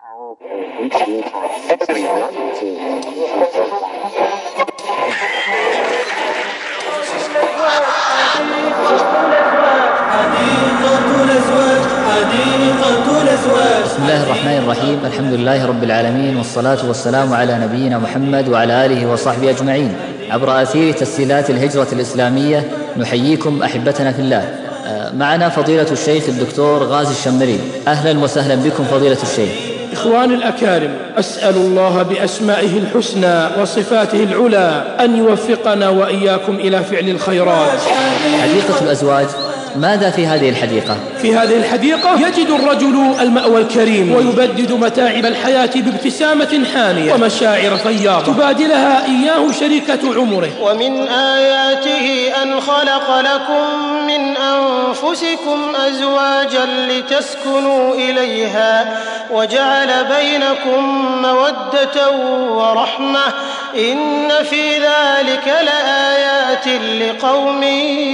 بسم الله الرحمن الرحيم. الحمد لله رب العالمين، والصلاة والسلام على نبينا محمد وعلى آله وصحبه أجمعين. عبر أثير تسجيلات الهجرة الإسلامية نحييكم أحبتنا في الله. معنا فضيلة الشيخ الدكتور غازي الشمري. أهلا وسهلا بكم فضيلة الشيخ. إخواني الأكارم، أسأل الله بأسمائه الحسنى وصفاته العلى أن يوفقنا وإياكم إلى فعل الخيرات. حديقة الأزواج، ماذا في هذه الحديقة؟ في هذه الحديقة يجد الرجل المأوى الكريم، ويبدد متاعب الحياة بابتسامة حانية ومشاعر فياضة تبادلها إياه شريكة عمره. ومن آياته أن خلق لكم من أنفسكم أزواجا لتسكنوا إليها وجعل بينكم مودة ورحمة، إن في ذلك لآيات لقوم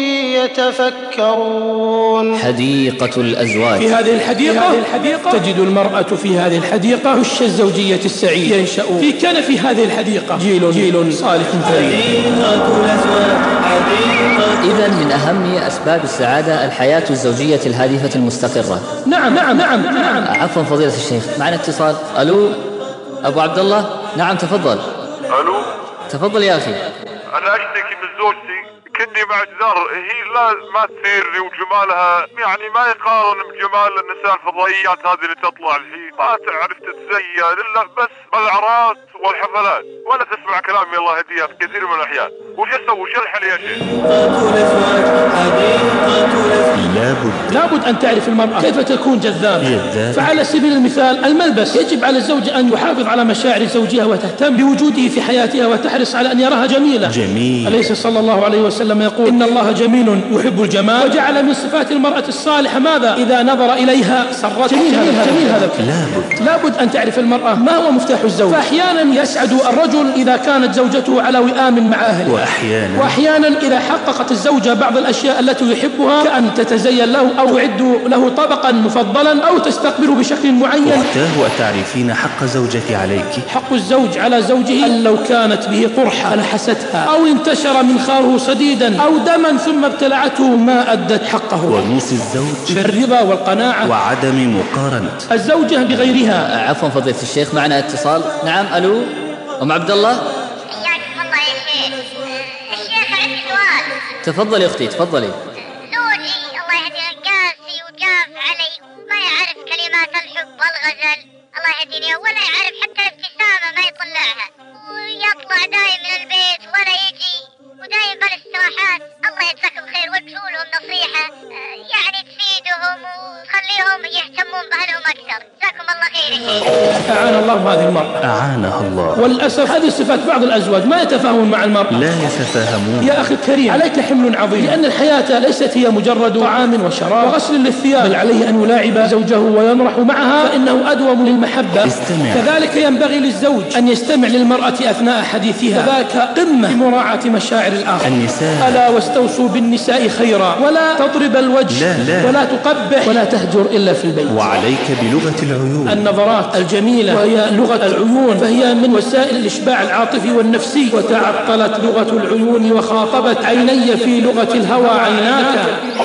يتفكرون. حديقة الأزواج. في هذه الحديقة تجد المرأة في هذه الحديقة هش الزوجية السعيد. ينشأ في كنف هذه الحديقة جيل صالح فريد. إذن من أهم أسباب السعادة الحياة الزوجية الهادفة المستقرة. نعم. عفوا فضيلة الشيخ، معنا اتصال. ألو أبو عبد الله. نعم تفضل. ألو تفضل يا أخي. أنا أشتكي من زوجتي، كني مع جدار، هي لا ما تثيرني وجمالها يعني ما يقارن بجمال النساء الفضائيات هذه اللي تطلع الحين، ما تعرف تتزين إلا بس بالأعراس والحفلات، ولا تسمع كلامي الله يهديها في كثير من الأحيان. وش أسوي؟ وش الحل يا شيخ؟ لابد أن تعرف المرأة كيف تكون جذابة. فعلى سبيل المثال الملبس، يجب على الزوج أن يحافظ على مشاعر زوجها وتهتم بوجوده في حياتها وتحرص على أن يراها جميلة. أليس صلى الله عليه وسلم يقول إن الله جميل يحب الجمال، وجعل من صفات المرأة الصالحة ماذا؟ إذا نظر إليها سرت. جميل هذا. لابد أن تعرف المرأة ما هو مفتاح الزوج. فأحيانا يسعد الرجل إذا كانت زوجته على وئام مع أهله، وأحيانا إذا حققت الزوجة بعض الأشياء التي يحبها، كأن تتزين له أو تعد له طبقا مفضلا أو تستقبله بشكل معين. أختاه، أتعرفين حق زوجتي عليك؟ حق الزوج على زوجه أن لو كانت به قرحة لحستها، أو انتشر منخاره صديدا أو دما ثم ابتلعته ما أدت حقه. ونوصي الزوج بالرضا والقناعة وعدم مقارنة الزوجة بغيرها. عفوا فضيلة الشيخ، معنا اتصال. نعم ألو أم عبد الله. حياكم الله يا شيخ. الشيخ عندي سؤال. تفضلي أختي تفضلي. زوجي الله يهديه قاسي وجاف علي، ما يعرف كلمات الحب والغزل الله يهديني، ولا يعرف حتى الابتسامة ما يطلعها، ويطلع دايم من البيت ولا يجي، ودايم بالاستراحات. الله يجزاكم خير، وادعوا لهم نصيحة يعني تفيدهم وتخليهم يهتمون بأهلهم أكثر. جزاكم الله خير يا شيخ. أعان الله هذه المرأة. أعانها الله. وللأسف هذه صفات بعض الأزواج، ما يتفاهمون مع المرأة. لا يتفاهمون. يا أخي الكريم، عليك حمل عظيم، لأن الحياة ليست هي مجرد طعام وشراب وغسل للثياب، بل عليه أن يلاعب زوجه ويمرح معها، فإنه أدوم للمحبة. استمع. كذلك ينبغي للزوج أن يستمع للمرأة أثناء حديثها، فذاك قمة بمراعاة مشاعر الآخر. النساء، ألا واستوصوا بالنساء خيرا، ولا تضرب الوجه لا. ولا تقبح ولا تهجر إلا في البيت. وعليك بلغة العيون. النظرات الجميلة وهي لغة العيون، فهي من وسائل الإشباع العاطفي والنفسي. وتعطلت لغة العيون وخاطبت عيني في لغة الهوى عيناك.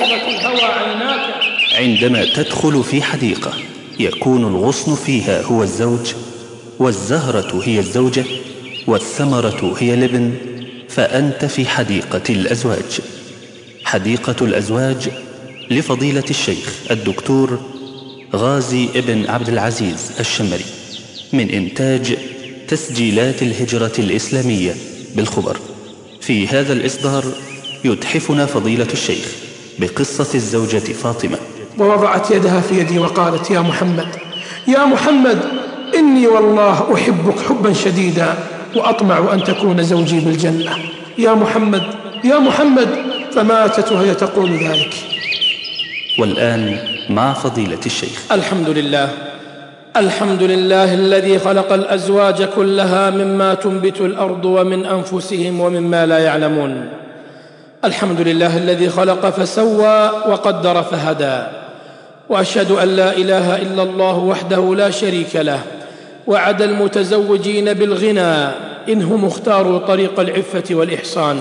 عندما تدخل في حديقة يكون الغصن فيها هو الزوج، والزهرة هي الزوجة، والثمرة هي الابن، فأنت في حديقة الأزواج. حديقة الأزواج لفضيلة الشيخ الدكتور غازي ابن عبد العزيز الشمري، من إنتاج تسجيلات الهجرة الإسلامية بالخبر. في هذا الإصدار يتحفنا فضيلة الشيخ بقصة الزوجة فاطمة. ووضعت يدها في يدي وقالت: يا محمد، إني والله أحبك حبا شديدا، وأطمع أن تكون زوجي بالجنة. يا محمد، فماتت وهي تقول ذلك. والآن مع فضيلة الشيخ. الحمد لله الذي خلق الأزواج كلها مما تنبت الأرض ومن أنفسهم ومما لا يعلمون. الحمد لله الذي خلق فسوى وقدر فهدى، وأشهد أن لا إله إلا الله وحده لا شريك له، وعد المتزوجين بالغنى إنهم اختاروا طريق العفة والإحصان.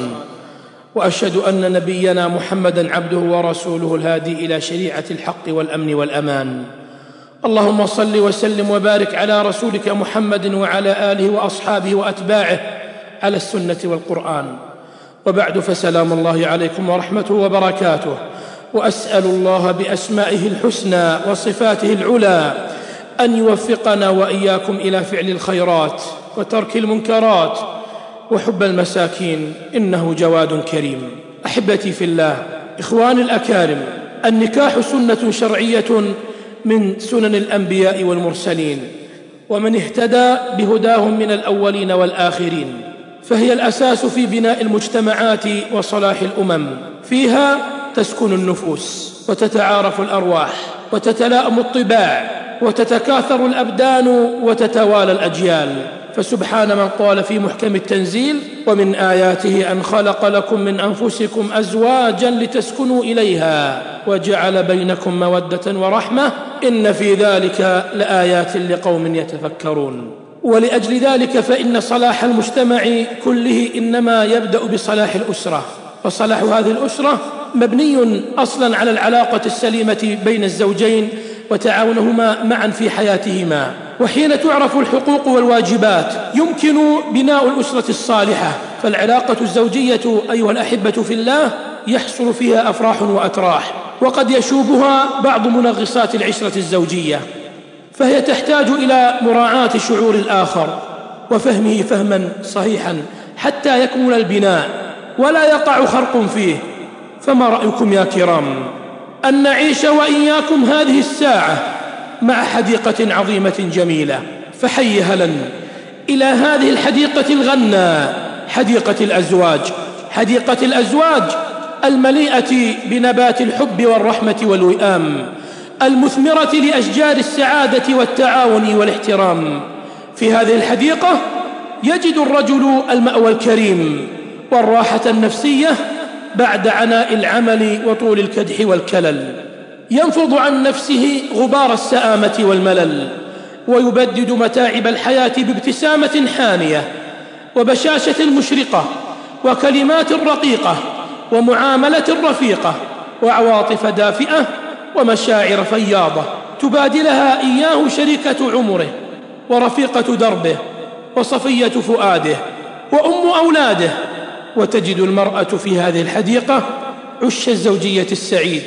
وأشهد أن نبينا محمدًا عبده ورسوله الهادي إلى شريعة الحق والأمن والأمان. اللهم صل وسلم وبارك على رسولك محمد وعلى آله وأصحابه وأتباعه على السنة والقرآن. وبعد، فسلام الله عليكم ورحمته وبركاته. وأسأل الله بأسمائه الحسنى وصفاته العلى أن يوفقنا وإياكم إلى فعل الخيرات وترك المنكرات وحب المساكين، إنه جواد كريم. أحبتي في الله، إخواني الأكارم، النكاح سنة شرعية من سنن الأنبياء والمرسلين، ومن اهتدى بهداهم من الأولين والآخرين، فهي الأساس في بناء المجتمعات وصلاح الأمم. فيها تسكن النفوس وتتعارف الأرواح وتتلائم الطباع وتتكاثر الأبدان وتتوالى الأجيال. فسبحان من قال في محكم التنزيل: ومن آياته أن خلق لكم من أنفسكم أزواجا لتسكنوا إليها وجعل بينكم مودة ورحمة إن في ذلك لآيات لقوم يتفكرون. ولأجل ذلك فإن صلاح المجتمع كله إنما يبدأ بصلاح الأسرة، وصلاح هذه الأسرة مبني أصلا على العلاقة السليمة بين الزوجين وتعاونهما معا في حياتهما. وحين تعرف الحقوق والواجبات يمكن بناء الأسرة الصالحة. فالعلاقة الزوجية أيها الأحبة في الله يحصل فيها أفراح وأتراح، وقد يشوبها بعض منغصات العشرة الزوجية، فهي تحتاج إلى مراعاة شعور الآخر وفهمه فهما صحيحا حتى يكمل البناء ولا يقع خرق فيه. فما رأيكم يا كرام أن نعيش وإياكم هذه الساعة مع حديقة عظيمة جميلة؟ فحي هلا إلى هذه الحديقة الغنى، حديقة الأزواج، حديقة الأزواج المليئة بنبات الحب والرحمة والوئام، المثمرة لأشجار السعادة والتعاون والاحترام. في هذه الحديقة يجد الرجل المأوى الكريم والراحة النفسية بعد عناء العمل وطول الكدح والكلل. ينفض عن نفسه غبار السآمة والملل، ويبدد متاعب الحياة بابتسامة حانية وبشاشة مشرقة وكلمات رقيقة ومعاملة رفيقة وعواطف دافئة ومشاعر فياضة تبادلها إياه شريكة عمره ورفيقة دربه وصفية فؤاده وأم أولاده. وتجد المرأة في هذه الحديقة عش الزوجية السعيد،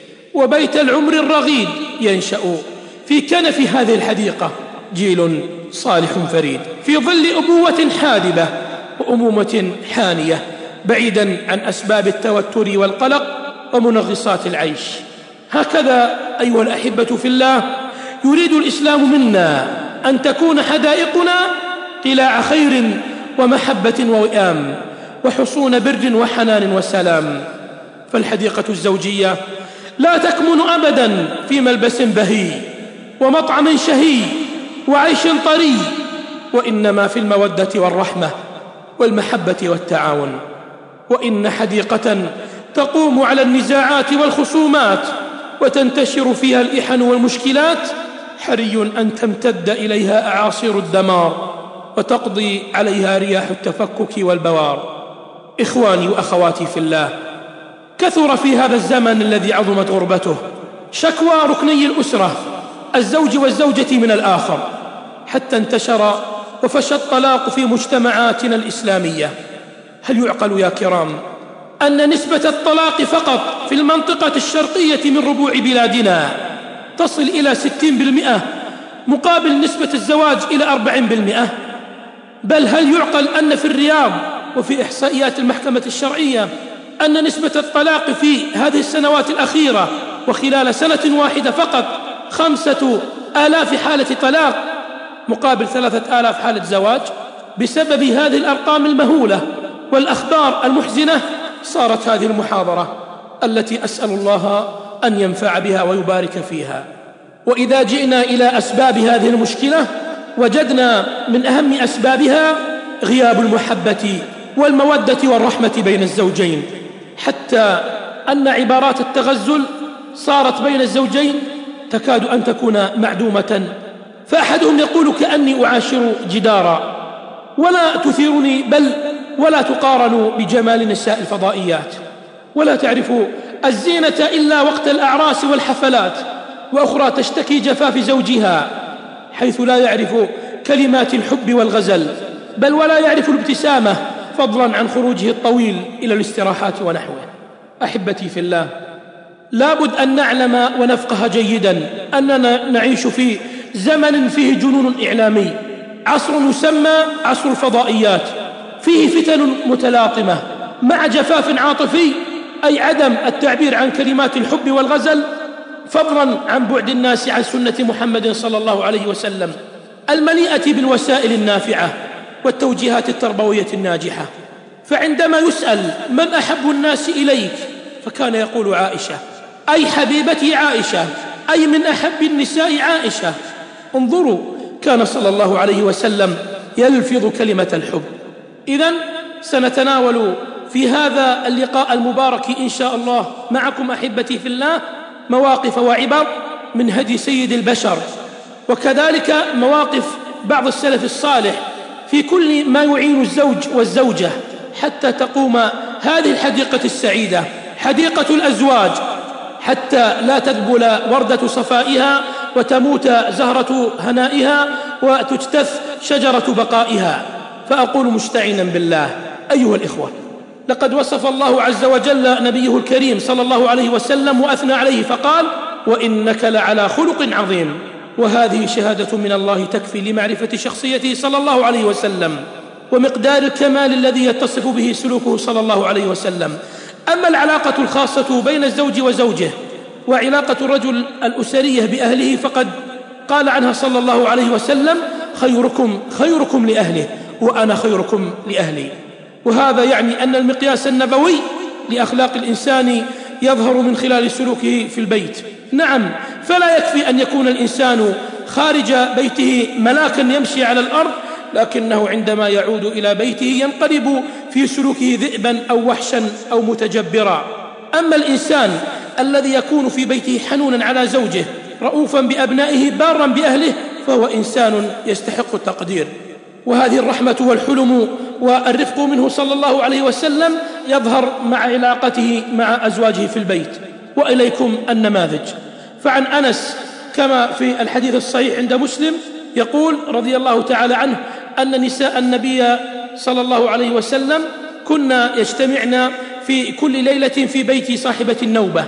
وبيت العمر الرغيد ينشأ في كنف هذه الحديقة جيل صالح فريد في ظل أبوة حادبة وأمومة حانية، بعيدا عن أسباب التوتر والقلق ومنغصات العيش. هكذا أيها الأحبة في الله يريد الإسلام منا أن تكون حدائقنا قلاع خير ومحبة ووئام وحصون بر وحنان وسلام. فالحديقة الزوجية لا تكمن أبدا في ملبس بهي ومطعم شهي وعيش طري، وإنما في المودة والرحمة والمحبة والتعاون. وإن حديقة تقوم على النزاعات والخصومات وتنتشر فيها الإحن والمشكلات حري أن تمتد إليها أعاصير الدمار وتقضي عليها رياح التفكك والبوار. إخواني وأخواتي في الله، كثر في هذا الزمن الذي عظمت غربته شكوى ركني الأسرة الزوج والزوجة من الآخر، حتى انتشر وفشى الطلاق في مجتمعاتنا الإسلامية. هل يعقل يا كرام أن نسبة الطلاق فقط في المنطقة الشرقية من ربوع بلادنا تصل إلى 60% مقابل نسبة الزواج إلى 40%؟ بل هل يعقل أن في الرياض وفي إحصائيات المحكمة الشرعية أن نسبة الطلاق في هذه السنوات الأخيرة وخلال سنة واحدة فقط 5,000 حالة طلاق مقابل 3,000 حالة زواج؟ بسبب هذه الأرقام المهولة والأخبار المحزنة صارت هذه المحاضرة التي أسأل الله أن ينفع بها ويبارك فيها. وإذا جئنا إلى أسباب هذه المشكلة وجدنا من أهم أسبابها غياب المحبة والمودة والرحمة بين الزوجين، حتى أن عبارات التغزل صارت بين الزوجين تكاد أن تكون معدومة فأحدهم يقول: كأني أعاشر جدارا ولا تثيرني بل ولا تقارن بجمال نساء الفضائيات، ولا تعرف الزينة إلا وقت الأعراس والحفلات، وأخرى تشتكي جفاف زوجها حيث لا يعرف كلمات الحب والغزل، بل ولا يعرف الابتسامة فضلا عن خروجه الطويل إلى الاستراحات ونحوه. أحبتي في الله، لابد أن نعلم ونفقه جيدا أننا نعيش في زمن فيه جنون إعلامي، عصر يسمى عصر الفضائيات، فيه فتن متلاطمة مع جفاف عاطفي، أي عدم التعبير عن كلمات الحب والغزل، فضلا عن بعد الناس عن سنة محمد صلى الله عليه وسلم المليئة بالوسائل النافعة والتوجيهات التربوية الناجحة. فعندما يسأل: من أحب الناس إليك؟ فكان يقول: عائشة، أي حبيبتي عائشة، أي من أحب النساء عائشة. انظروا، كان صلى الله عليه وسلم يلفظ كلمة الحب. إذن سنتناول في هذا اللقاء المبارك إن شاء الله معكم أحبتي في الله مواقف وعبر من هدي سيد البشر، وكذلك مواقف بعض السلف الصالح في كل ما يعين الزوج والزوجة حتى تقوم هذه الحديقة السعيدة، حديقة الأزواج، حتى لا تذبل وردة صفائها وتموت زهرة هنائها وتجتث شجرة بقائها. فأقول مستعينا بالله: أيها الإخوة، لقد وصف الله عز وجل نبيه الكريم صلى الله عليه وسلم وأثنى عليه فقال: وإنك لعلى خلق عظيم. وهذه شهادة من الله تكفي لمعرفة شخصيته صلى الله عليه وسلم ومقدار الكمال الذي يتصف به سلوكه صلى الله عليه وسلم. أما العلاقة الخاصة بين الزوج وزوجه وعلاقة الرجل الأسرية بأهله فقد قال عنها صلى الله عليه وسلم: خيركم لأهله وأنا خيركم لأهلي. وهذا يعني أن المقياس النبوي لأخلاق الإنسان يظهر من خلال سلوكه في البيت. نعم، فلا يكفي أن يكون الإنسان خارج بيته ملاكا يمشي على الأرض، لكنه عندما يعود إلى بيته ينقلب في سلوكه ذئبا أو وحشا أو متجبرا. أما الإنسان الذي يكون في بيته حنونا على زوجه، رؤوفا بأبنائه، بارا بأهله، فهو إنسان يستحق التقدير. وهذه الرحمة والحلم والرفق منه صلى الله عليه وسلم يظهر مع علاقته مع أزواجه في البيت. وإليكم النماذج. فعن أنس كما في الحديث الصحيح عند مسلم يقول رضي الله تعالى عنه أن نساء النبي صلى الله عليه وسلم كنا يجتمعن في كل ليلة في بيت صاحبة النوبة،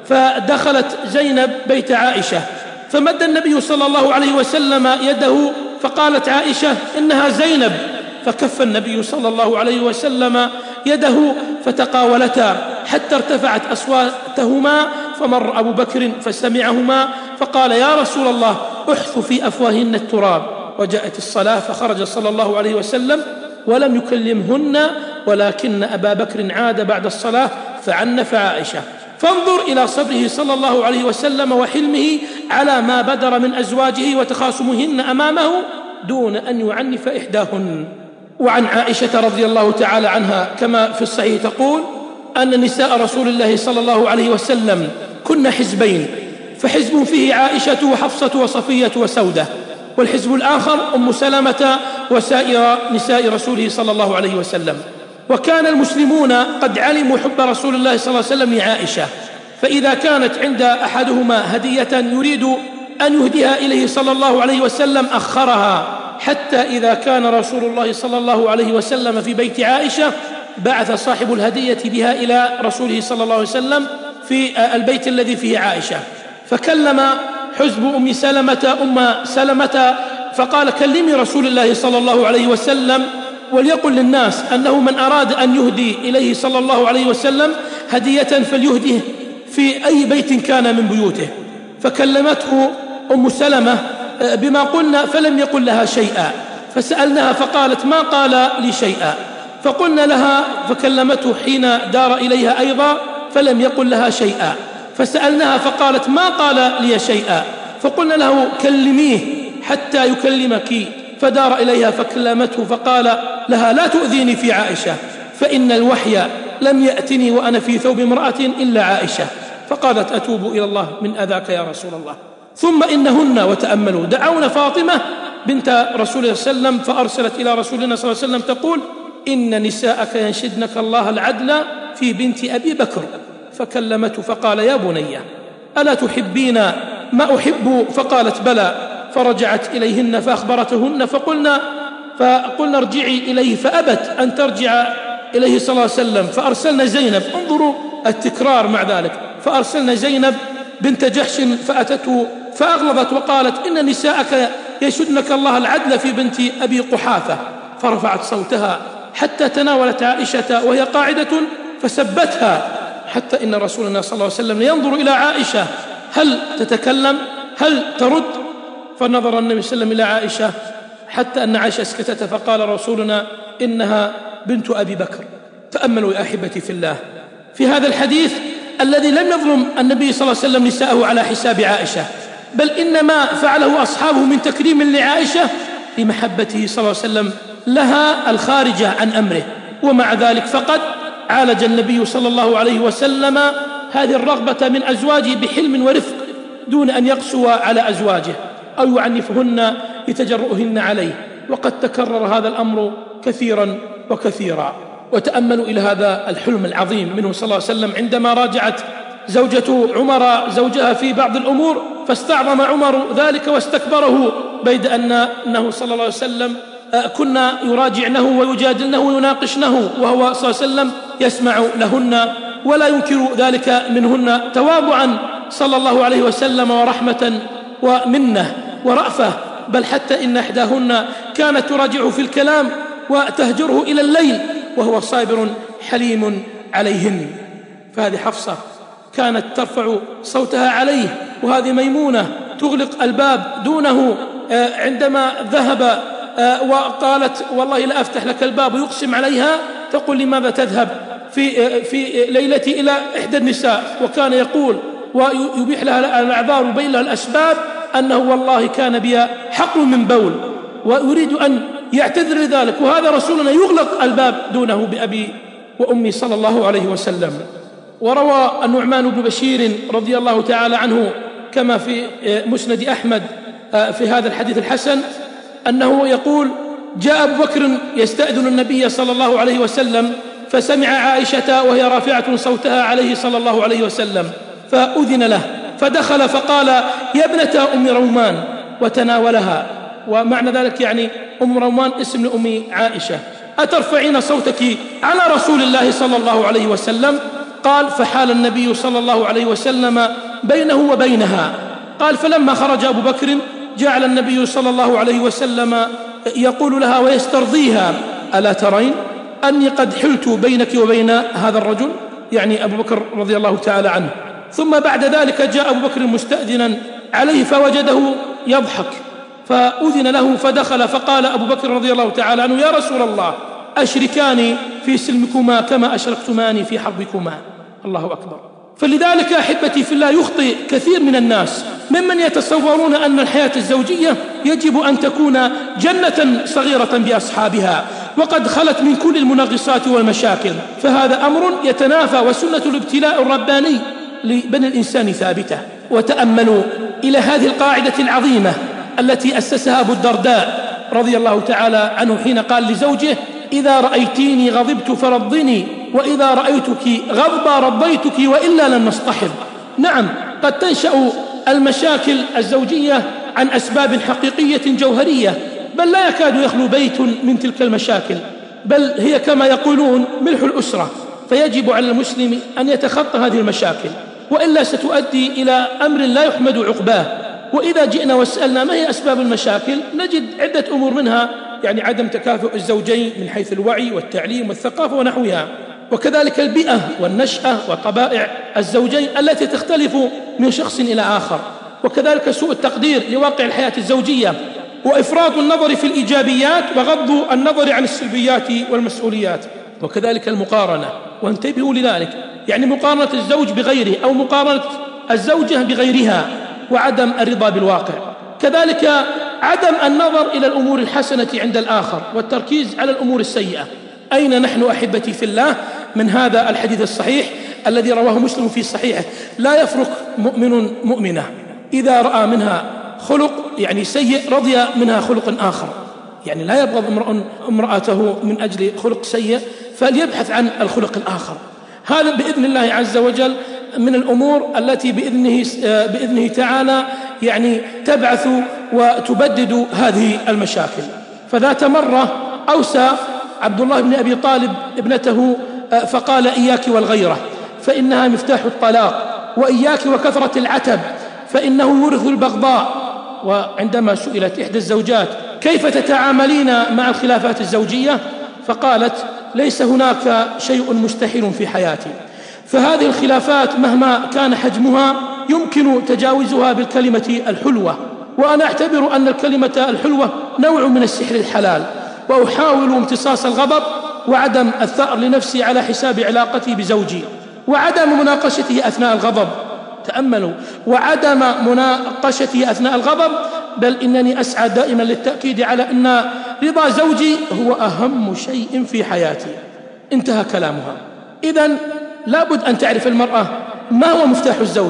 فدخلت زينب بيت عائشة فمد النبي صلى الله عليه وسلم يده فقالت عائشة: إنها زينب، فكف النبي صلى الله عليه وسلم يده فتقاولتا حتى ارتفعت أصواتهما، فمر أبو بكر فسمعهما فقال: يا رسول الله، احث في أفواهن التراب. وجاءت الصلاة فخرج صلى الله عليه وسلم ولم يكلمهن، ولكن أبا بكر عاد بعد الصلاة فعنف عائشة. فانظر إلى صبره صلى الله عليه وسلم وحلمه على ما بدر من أزواجه وتخاصمهن أمامه دون أن يعنف إحداهن. وعن عائشة رضي الله تعالى عنها كما في الصحيح تقول أن نساء رسول الله صلى الله عليه وسلم كن حزبين، فحزب فيه عائشة وحفصة وصفية وسودة، والحزب الآخر أم سلمة وسائر نساء رسوله صلى الله عليه وسلم. وكان المسلمون قد علموا حب رسول الله صلى الله عليه وسلم لعائشة، فإذا كانت عند أحدهما هدية يريد أن يهديها إليه صلى الله عليه وسلم أخرها، حتى إذا كان رسول الله صلى الله عليه وسلم في بيت عائشة بعث صاحب الهدية بها إلى رسوله صلى الله عليه وسلم في البيت الذي فيه عائشة، فكلم حزب أم سلمة فقال: كلمي رسول الله صلى الله عليه وسلم وليقل للناس أنه من أراد أن يهدي إليه صلى الله عليه وسلم هدية فليهديه في أي بيت كان من بيوته. فكلمته أم سلمة بما قلنا فلم يقل لها شيئا، فسألناها فقالت: ما قال لي شيئا. فقلنا لها فكلمته حين دار إليها أيضا فلم يقل لها شيئا، فسألناها فقالت: ما قال لي شيئا. فقلنا له: كلميه حتى يكلمك، فدار إليها فكلمته فقال لها: لا تؤذيني في عائشة، فإن الوحي لم يأتني وأنا في ثوب امرأة إلا عائشة. فقالت: أتوب إلى الله من أذاك يا رسول الله. ثم إنهن، وتأملوا، دعون فاطمة بنت رسول الله صلى الله عليه وسلم فأرسلت إلى رسولنا صلى الله عليه وسلم تقول: إن نساءك ينشدنك الله العدل في بنت أبي بكر. فكلمته فقال: يا بني ألا تحبين ما أحب؟ فقالت: بلى. فرجعت إليهن فأخبرتهن فقلنا ارجعي إليه، فأبت أن ترجع إليه صلى الله عليه وسلم. فأرسلنا زينب، انظروا التكرار مع ذلك، فأرسلنا زينب بنت جحش فأتته فأغلظت وقالت: إن نساءك يشدنك الله العدل في بنت أبي قحافة. فرفعت صوتها حتى تناولت عائشة وهي قاعدة فسبتها، حتى إن رسولنا صلى الله عليه وسلم ينظر إلى عائشة هل تتكلم هل ترد. فنظر النبي صلى الله عليه وسلم إلى عائشة حتى أن عائشة اسكتت، فقال رسولنا: إنها بنت أبي بكر. تأملوا يا أحبتي في الله في هذا الحديث الذي لم يظلم النبي صلى الله عليه وسلم نساءه على حساب عائشة، بل إنما فعله أصحابه من تكريم لعائشة لمحبته صلى الله عليه وسلم لها الخارجة عن أمره. ومع ذلك فقد عالج النبي صلى الله عليه وسلم هذه الرغبة من أزواجه بحلم ورفق دون أن يقسو على أزواجه أو يعنفهن لتجرؤهن عليه، وقد تكرر هذا الأمر كثيرا وكثيرا. وتأملوا إلى هذا الحلم العظيم منه صلى الله عليه وسلم عندما راجعت زوجة عمر زوجها في بعض الأمور، فاستعظم عمر ذلك واستكبره، بيد أنه صلى الله عليه وسلم كنا يراجعنه ويجادلنه ويناقشنه، وهو صلى الله عليه وسلم يسمع لهن ولا ينكر ذلك منهن، تواضعا صلى الله عليه وسلم ورحمة ومنة ورأفة. بل حتى إن إحداهن كانت تراجعه في الكلام وتهجره إلى الليل وهو صابر حليم عليهن. فهذه حفصة كانت ترفع صوتها عليه، وهذه ميمونة تغلق الباب دونه عندما ذهب وقالت: والله لا أفتح لك الباب، ويقسم عليها تقول: لماذا تذهب في ليلتي إلى إحدى النساء؟ وكان يقول ويبيح لها الأعذار ويبين لها الأسباب أنه والله كان بي حقل من بول، ويريد أن يعتذر لذلك، وهذا رسولنا يغلق الباب دونه بأبي وأمي صلى الله عليه وسلم. وروى النعمان بن بشير رضي الله تعالى عنه كما في مسند أحمد في هذا الحديث الحسن أنه يقول: جاء أبو بكر يستأذن النبي صلى الله عليه وسلم فسمع عائشة وهي رافعة صوتها عليه صلى الله عليه وسلم، فأذن له فدخل فقال: يا ابنة أم رومان، وتناولها. ومعنى ذلك يعني أم رومان اسم لأم عائشة: أترفعين صوتك على رسول الله صلى الله عليه وسلم؟ قال: فحال النبي صلى الله عليه وسلم بينه وبينها. قال: فلما خرج أبو بكر جعل النبي صلى الله عليه وسلم يقول لها ويسترضيها: ألا ترين أني قد حلت بينك وبين هذا الرجل، يعني أبو بكر رضي الله تعالى عنه. ثم بعد ذلك جاء أبو بكر مستأذنا عليه فوجده يضحك، فأذن له فدخل، فقال أبو بكر رضي الله تعالى عنه: يا رسول الله، أشركاني في سلمكما كما أشركتماني في حربكما. الله أكبر. فلذلك أحبتي في الله يخطئ كثير من الناس ممن يتصورون أن الحياة الزوجية يجب أن تكون جنة صغيرة بأصحابها وقد خلت من كل المنغصات والمشاكل، فهذا أمر يتنافى، وسنة الابتلاء الرباني لبني الإنسان ثابتة. وتأملوا إلى هذه القاعدة العظيمة التي أسسها أبو الدرداء رضي الله تعالى عنه حين قال لزوجه: إذا رأيتيني غضبت فرضني، وإذا رأيتك غضبا رضيتك، وإلا لن نصطحب. نعم، قد تنشأ المشاكل الزوجية عن أسباب حقيقية جوهرية، بل لا يكاد يخلو بيت من تلك المشاكل، بل هي كما يقولون ملح الأسرة. فيجب على المسلم أن يتخطى هذه المشاكل، وإلا ستؤدي إلى أمر لا يحمد عقباه. وإذا جئنا وسألنا ما هي أسباب المشاكل نجد عدة أمور، منها يعني عدم تكافؤ الزوجين من حيث الوعي والتعليم والثقافة ونحوها، وكذلك البيئة والنشأة وطبائع الزوجين التي تختلف من شخص إلى آخر، وكذلك سوء التقدير لواقع الحياة الزوجية، وإفراط النظر في الإيجابيات وغض النظر عن السلبيات والمسؤوليات، وكذلك المقارنة. وانتبهوا لذلك، يعني مقارنة الزوج بغيره أو مقارنة الزوجة بغيرها، وعدم الرضا بالواقع. كذلك عدم النظر إلى الأمور الحسنة عند الآخر والتركيز على الأمور السيئة. أين نحن أحبتي في الله من هذا الحديث الصحيح الذي رواه مسلم في صحيحه: لا يفرق مؤمن مؤمنة إذا رأى منها خلق يعني سيء رضي منها خلق آخر، يعني لا يبغض امرأته من أجل خلق سيء، فليبحث عن الخلق الآخر. هذا بإذن الله عز وجل من الأمور التي بإذنه تعالى يعني تبعث وتبدد هذه المشاكل. فذات مرة أوصى عبد الله بن أبي طالب ابنته فقال: إياك والغيرة فإنها مفتاح الطلاق، وإياك وكثرة العتب فإنه يورث البغضاء. وعندما سئلت إحدى الزوجات: كيف تتعاملين مع الخلافات الزوجية؟ فقالت: ليس هناك شيء مستحيل في حياتي، فهذه الخلافات مهما كان حجمها يمكن تجاوزها بالكلمة الحلوة، وأنا أعتبر أن الكلمة الحلوة نوع من السحر الحلال، وأحاول امتصاص الغضب وعدم الثأر لنفسي على حساب علاقتي بزوجي، وعدم مناقشته أثناء الغضب. تأملوا، وعدم مناقشته أثناء الغضب، بل إنني أسعى دائما للتأكيد على أن رضا زوجي هو أهم شيء في حياتي. انتهى كلامها. إذن لابد أن تعرف المرأة ما هو مفتاح الزوج.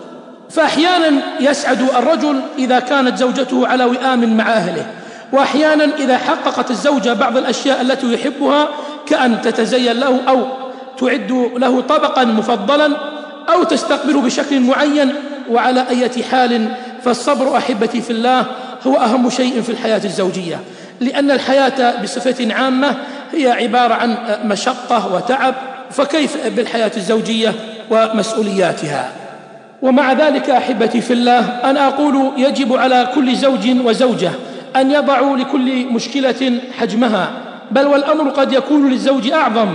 فأحيانا يسعد الرجل إذا كانت زوجته على وئام مع أهله، وأحيانا إذا حققت الزوجة بعض الأشياء التي يحبها، كأن تتزين له أو تعد له طبقا مفضلا أو تستقبله بشكل معين. وعلى أي حال فالصبر أحبتي في الله هو أهم شيء في الحياة الزوجية، لأن الحياة بصفة عامة هي عبارة عن مشقة وتعب، فكيف بالحياة الزوجية ومسؤولياتها؟ ومع ذلك أحبتي في الله أنا أقول يجب على كل زوج وزوجة أن يضعوا لكل مشكلة حجمها، بل والأمر قد يكون للزوج أعظم،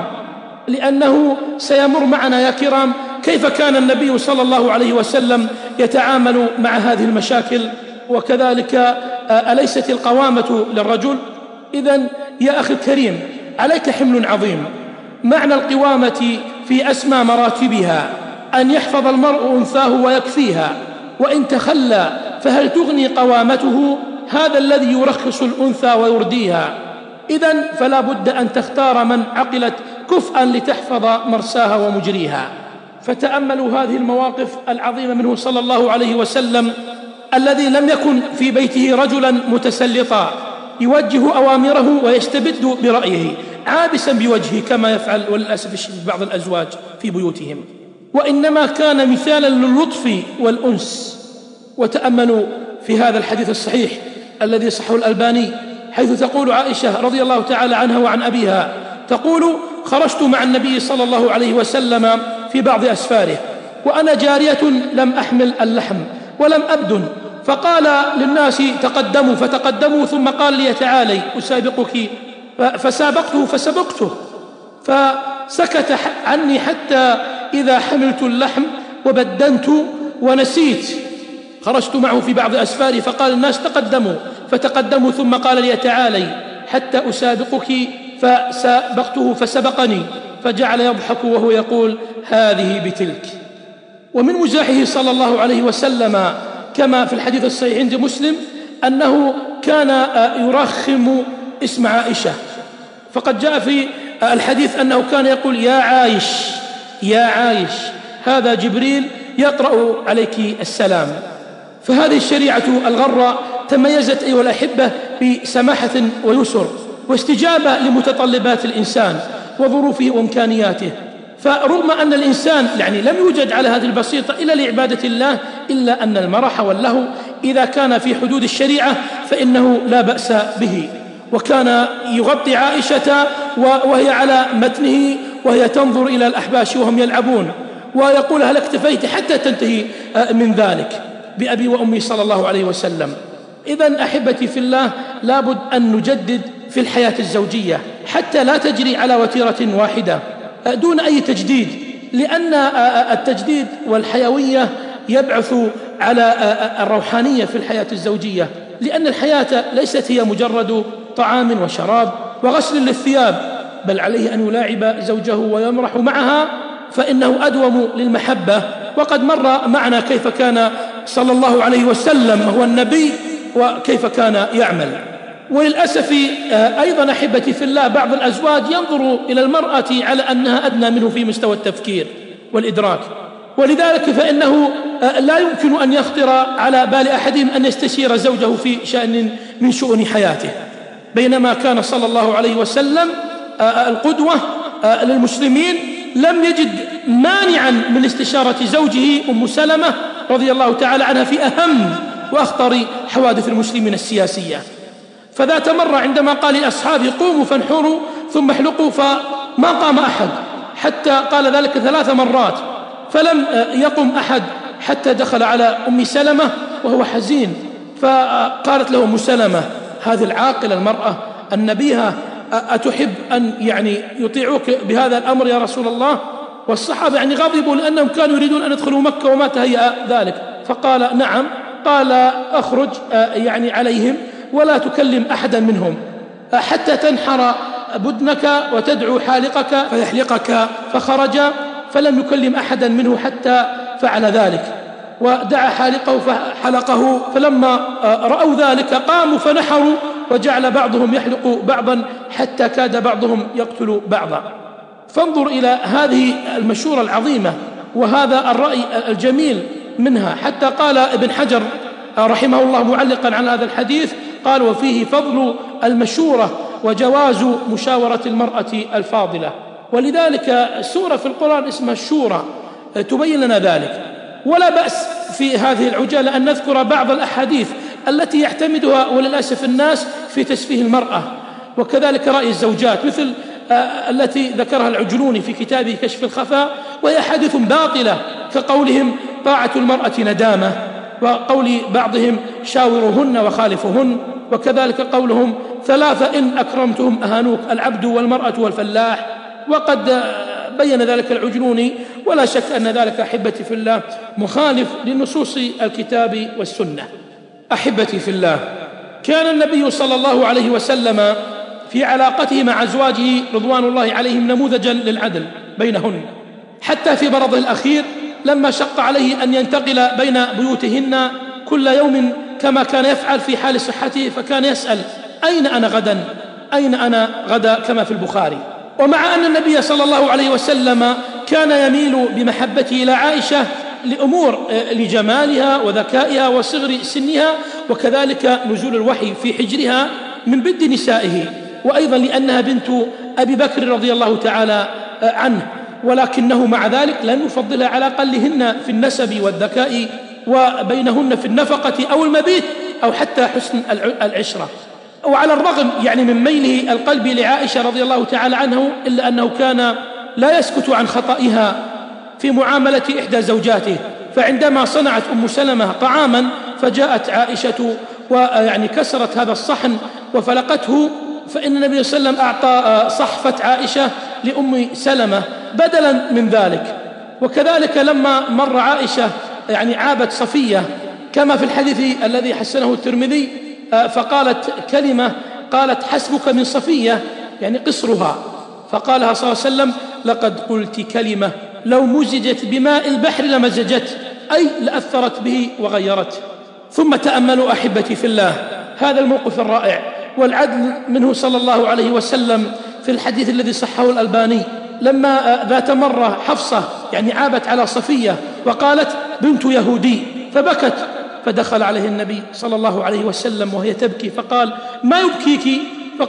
لأنه سيمر معنا يا كرام كيف كان النبي صلى الله عليه وسلم يتعامل مع هذه المشاكل. وكذلك أليست القوامة للرجل؟ إذن يا أخي الكريم عليك حمل عظيم. معنى القوامة في أسمى مراتبها أن يحفظ المرء أنثاه ويكفيها، وإن تخلى فهل تغني قوامته؟ هذا الذي يرخص الأنثى ويرديها. إذن فلا بد أن تختار من عقلت كفءا لتحفظ مرساها ومجريها. فتأملوا هذه المواقف العظيمة منه صلى الله عليه وسلم، الذي لم يكن في بيته رجلا متسلطا يوجه أوامره ويستبد برأيه عابسا بوجهه كما يفعل وللأسف الشديد بعض الأزواج في بيوتهم، وإنما كان مثالا للطف والأنس. وتأملوا في هذا الحديث الصحيح الذي صحه الألباني، حيث تقول عائشة رضي الله تعالى عنها وعن أبيها، تقول: خرجت مع النبي صلى الله عليه وسلم في بعض أسفاره وأنا جارية لم أحمل اللحم ولم أبدن، فقال للناس تقدموا فتقدموا، ثم قال لي: تعالي أسابقك، فسابقته فسبقته، فسكت عني حتى إذا حملت اللحم وبدنت ونسيت. خرجت معه في بعض أسفاره فقال الناس تقدموا فتقدموا، ثم قال لي: تعالي حتى أسابقك، فسابقته فسبقني، فجعل يضحك وهو يقول: هذه بتلك. ومن مزاحه صلى الله عليه وسلم كما في الحديث الصحيح عند مسلم أنه كان يرخم اسم عائشة، فقد جاء في الحديث أنه كان يقول: يا عايش يا عايش، هذا جبريل يقرأ عليك السلام. فهذه الشريعة الغراء تميزت أيها الأحبة بسماحة ويسر واستجابة لمتطلبات الإنسان وظروفه وإمكانياته. فرغم أن الإنسان لم يوجد على هذه البسيطة إلا لعبادة الله، إلا أن المرح واللهو إذا كان في حدود الشريعة فإنه لا بأس به. وكان يغطي عائشة وهي على متنه وهي تنظر إلى الأحباش وهم يلعبون، ويقول: هل اكتفيت؟ حتى تنتهي من ذلك بأبي وأمي صلى الله عليه وسلم. إذن أحبتي في الله لابد أن نجدد في الحياة الزوجية حتى لا تجري على وتيرة واحدة دون أي تجديد، لأن التجديد والحيوية يبعث على الروحانية في الحياة الزوجية، لأن الحياة ليست هي مجرد طعام وشراب وغسل للثياب، بل عليه أن يلاعب زوجه ويمرح معها، فإنه أدوم للمحبة. وقد مر معنا كيف كان صلى الله عليه وسلم هو النبي وكيف كان يعمل. وللأسف أيضا أحبتي في الله بعض الأزواج ينظر إلى المرأة على أنها أدنى منه في مستوى التفكير والإدراك، ولذلك فإنه لا يمكن أن يخطر على بال أحدهم أن يستشير زوجه في شأن من شؤون حياته، بينما كان صلى الله عليه وسلم القدوة للمسلمين لم يجد مانعا من استشارة زوجه أم سلمة رضي الله تعالى عنها في أهم وأخطر حوادث المسلمين السياسية. فذات مرة عندما قال لأصحابه قوموا فانحروا ثم احلقوا، فما قام أحد حتى قال ذلك 3 مرات، فلم يقم أحد حتى دخل على أم سلمة وهو حزين، فقالت له أم سلمة هذه العاقلة المرأة النبيهة أتحب أن يطيعوك بهذا الأمر يا رسول الله؟ والصحابة غضبوا لأنهم كانوا يريدون أن يدخلوا مكة وما تهيأ ذلك، فقال نعم. قال أخرج عليهم ولا تكلم أحدا منهم حتى تنحر بدنك وتدعو حالقك فيحلقك. فخرج فلم يكلم أحدا منه حتى فعل ذلك، ودعا حالقه فحلقه. فلما رأوا ذلك قاموا فنحروا، وجعل بعضهم يحلق بعضا حتى كاد بعضهم يقتل بعضا. فانظر إلى هذه المشورة العظيمة وهذا الرأي الجميل منها، حتى قال ابن حجر رحمه الله معلقا على هذا الحديث قال وفيه فضل المشورة وجواز مشاورة المرأة الفاضلة. ولذلك سورة في القرآن اسمها الشورى تبين لنا ذلك. ولا بأس في هذه العجالة أن نذكر بعض الأحاديث التي يعتمدها وللأسف الناس في تسفيه المرأة، وكذلك رأي الزوجات مثل التي ذكرها العجلوني في كتابه كشف الخفاء، وهي أحاديث باطلة كقولهم طاعة المرأة ندامة، وقول بعضهم شاورهن وخالفهن، وكذلك قولهم 3 إن أكرمتهم أهانوك العبد والمرأة والفلاح. وقد بين ذلك العجلوني، ولا شك أن ذلك أحبتي في الله مخالف لنصوص الكتاب والسنة. أحبتي في الله، كان النبي صلى الله عليه وسلم في علاقته مع أزواجه رضوان الله عليهم نموذجا للعدل بينهن، حتى في مرضه الأخير لما شق عليه أن ينتقل بين بيوتهن كل يوم كما كان يفعل في حال صحته، فكان يسأل أين أنا غدا، أين أنا غدا، كما في البخاري. ومع أن النبي صلى الله عليه وسلم كان يميل بمحبته إلى عائشة لأمور لجمالها وذكائها وصغر سنها، وكذلك نزول الوحي في حجرها من بنت نسائه، وأيضا لأنها بنت أبي بكر رضي الله تعالى عنه، ولكنه مع ذلك لم يفضلها على أقلهن في النسب والذكاء، وبينهن في النفقة أو المبيت أو حتى حسن العشرة. وعلى الرغم من ميله القلب لعائشة رضي الله تعالى عنه، إلا أنه كان لا يسكت عن خطئها في معاملة إحدى زوجاته. فعندما صنعت أم سلمة طعاما فجاءت عائشة كسرت هذا الصحن وفلقته، فإن النبي صلى الله عليه وسلم أعطى صحفة عائشة لأم سلمة بدلا من ذلك. وكذلك لما مر عائشة عابت صفية كما في الحديث الذي حسنه الترمذي، فقالت كلمة قالت حسبك من صفية قصرها، فقالها صلى الله عليه وسلم لقد قلت كلمة لو مزجت بماء البحر لمزجت، أي لأثرت به وغيرت. ثم تأملوا أحبتي في الله هذا الموقف الرائع والعدل منه صلى الله عليه وسلم في الحديث الذي صححه الألباني، لما ذات مرة حفصة عابت على صفية وقالت بنت يهودي، فبكت، فدخل عليه النبي صلى الله عليه وسلم وهي تبكي، فقال ما يبكيك؟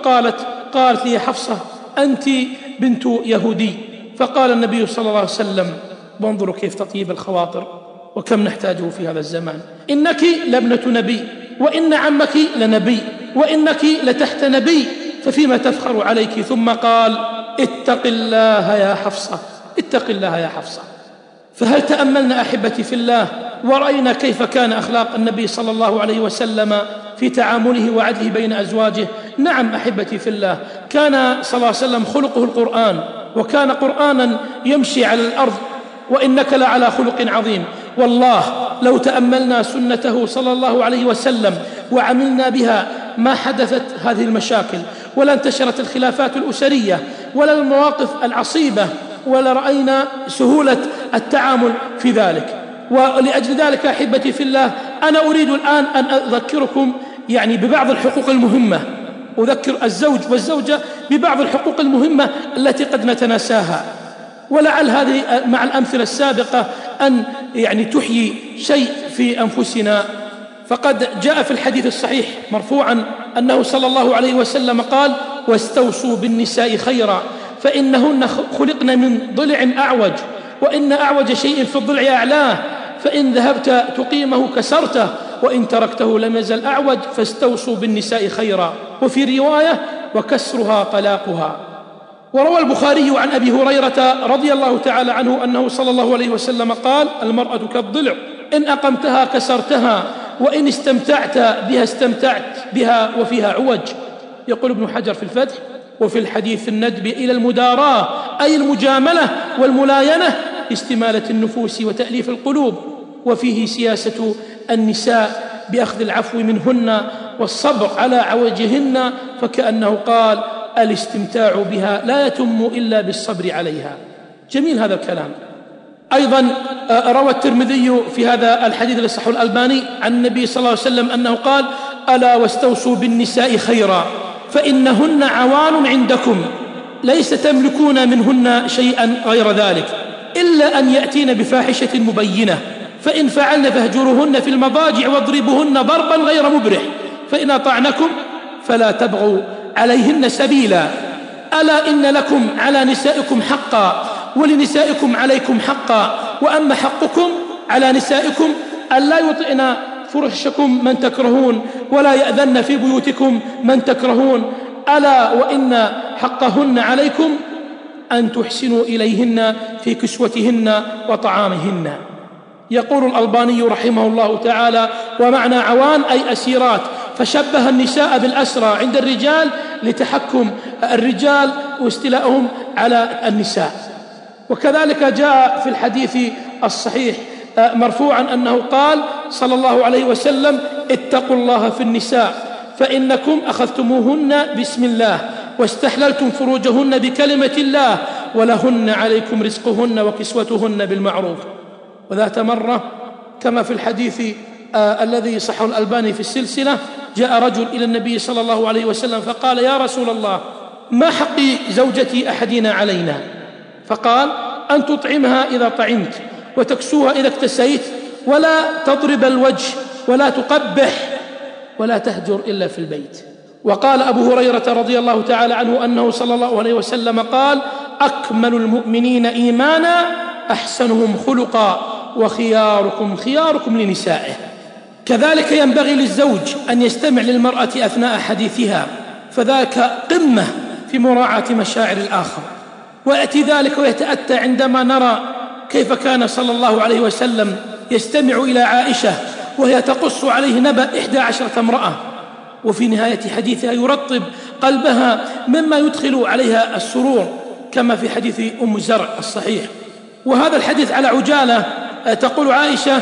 قالت لي حفصة أنت بنت يهودي. فقال النبي صلى الله عليه وسلم، وانظروا كيف تطيب الخواطر وكم نحتاجه في هذا الزمان، إنك لابنة نبي، وإن عمك لنبي، وإنك لتحت نبي، ففيما تفخر عليك؟ ثم قال اتق الله يا حفصة، اتق الله يا حفصة. فهل تأملنا أحبتي في الله ورأينا كيف كان أخلاق النبي صلى الله عليه وسلم في تعامله وعدله بين أزواجه؟ نعم أحبتي في الله، كان صلى الله عليه وسلم خلقه القرآن، وكان قرآنا يمشي على الأرض، وإنك لعلى خلق عظيم. والله لو تأملنا سنته صلى الله عليه وسلم وعملنا بها ما حدثت هذه المشاكل، ولا انتشرت الخلافات الأسرية، ولا المواقف العصيبة، ولا رأينا سهولة التعامل في ذلك. ولأجل ذلك أحبتي في الله أنا أريد الآن أن أذكركم ببعض الحقوق المهمة، أذكر الزوج والزوجة ببعض الحقوق المهمة التي قد نتناساها، ولعل هذه مع الأمثلة السابقة أن يعني تحيي شيء في أنفسنا. فقد جاء في الحديث الصحيح مرفوعا أنه صلى الله عليه وسلم قال: واستوصوا بالنساء خيرا فإنهن خلقن من ضلع أعوج، وإن أعوج شيء في الضلع أعلاه، فإن ذهبت تقيمه كسرته، وإن تركته لم يزل أعوج، فاستوصوا بالنساء خيرا. وفي رواية: وكسرها طلاقها. وروى البخاري عن أبي هريرة رضي الله تعالى عنه أنه صلى الله عليه وسلم قال: المرأة كالضلع، إن أقمتها كسرتها، وإن استمتعت بها وفيها عوج. يقول ابن حجر في الفتح: وفي الحديث الندب إلى المداراة، أي المجاملة والملاينة لاستمالة النفوس وتأليف القلوب، وفيه سياسة النساء بأخذ العفو منهن والصبر على عوجهن، فكأنه قال: الاستمتاع بها لا يتم إلا بالصبر عليها. جميل هذا الكلام. أيضا روى الترمذي في هذا الحديث الذي صححه الألباني عن النبي صلى الله عليه وسلم أنه قال: ألا واستوصوا بالنساء خيرا فإنهن عوان عندكم، ليس تملكون منهن شيئا غير ذلك إلا أن يأتين بفاحشة مبينة، فإن فعلن فاهجروهن في المضاجع واضربوهن ضربا غير مبرح، فإن أطعنكم فلا تبغوا عليهن سبيلا. ألا إن لكم على نسائكم حقا ولنسائكم عليكم حقا، وأما حقكم على نسائكم ألا يطئن فرشكم من تكرهون ولا يأذن في بيوتكم من تكرهون. ألا وإن حقهن عليكم أن تحسنوا إليهن في كسوتهن وطعامهن. يقول الألباني رحمه الله تعالى: ومعنى عوان أي أسيرات، فشبه النساء بالأسرى عند الرجال لتحكم الرجال واستيلائهم على النساء. وكذلك جاء في الحديث الصحيح مرفوعا أنه قال صلى الله عليه وسلم: اتقوا الله في النساء فإنكم أخذتموهن بسم الله واستحللتم فروجهن بكلمة الله، ولهن عليكم رزقهن وكسوتهن بالمعروف. وذات مرة كما في الحديث الذي صححه الألباني في السلسلة، جاء رجل إلى النبي صلى الله عليه وسلم فقال: يا رسول الله، ما حق زوجتي أحدنا علينا؟ فقال: أن تطعمها إذا طعمت، وتكسوها إذا اكتسيت، ولا تضرب الوجه، ولا تقبح، ولا تهجر إلا في البيت. وقال أبو هريرة رضي الله تعالى عنه أنه صلى الله عليه وسلم قال: أكمل المؤمنين إيمانا أحسنهم خلقا، وخياركم خياركم لنسائه. كذلك ينبغي للزوج أن يستمع للمرأة أثناء حديثها، فذاك قمة في مراعاة مشاعر الآخر. ويأتي ذلك ويتأتى عندما نرى كيف كان صلى الله عليه وسلم يستمع إلى عائشة وهي تقص عليه نبأ 11 امرأة، وفي نهاية حديثها يرطب قلبها مما يدخل عليها السرور، كما في حديث أم زرع الصحيح. وهذا الحديث على عجالة. تقول عائشة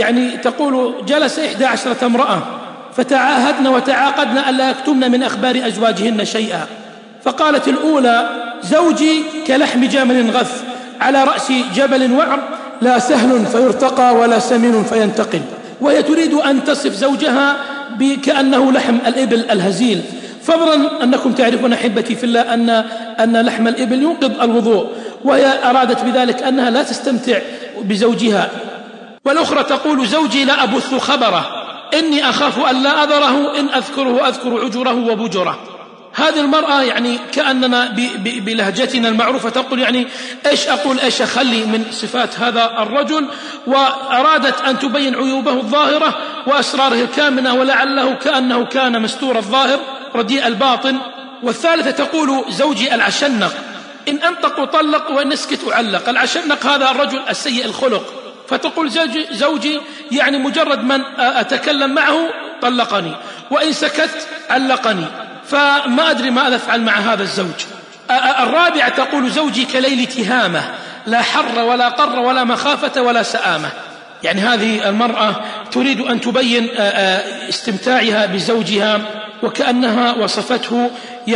تقول: جلس 11 امرأة فتعاهدن وتعاقدن ألا يكتمن من أخبار أزواجهن شيئا، فقالت الأولى: زوجي كلحم جمل غث على رأس جبل وعر، لا سهل فيرتقى ولا سمين فينتقل. وهي تريد أن تصف زوجها كأنه لحم الإبل الهزيل، فضلا أنكم تعرفون أحبتي في الله أن لحم الإبل ينقض الوضوء، وهي أرادت بذلك أنها لا تستمتع بزوجها. والأخرى تقول: زوجي لا أبث خبره، إني أخاف أن لا أذره، إن أذكره أذكر عجره وبجره. هذه المرأة كأننا بلهجتنا المعروفة تقول إيش أقول إيش أخلي من صفات هذا الرجل، وأرادت أن تبين عيوبه الظاهرة وأسراره الكامنة، ولعله كأنه كان مستور الظاهر رديء الباطن. والثالثة تقول: زوجي العشنق، إن أنطق طلق وإن اسكت أعلق. العشنق هذا الرجل السيء الخلق، فتقول: زوجي مجرد من أتكلم معه طلقني، وإن سكت علقني، فما أدري ما أفعل مع هذا الزوج. الرابعة تقول: زوجي كليل تهامة، لا حر ولا قر ولا مخافة ولا سآمة. هذه المرأة تريد أن تبين استمتاعها بزوجها، وكأنها وصفته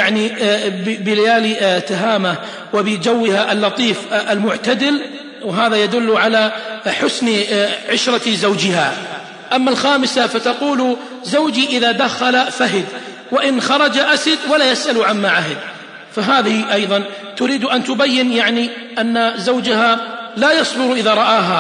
بليالي تهامة وبجوها اللطيف المعتدل، وهذا يدل على حسن عشرة زوجها. أما الخامسة فتقول: زوجي إذا دخل فهد، وإن خرج أسد ولا يسأل عما عهد. فهذه أيضا تريد أن تبين أن زوجها لا يصبر إذا رآها،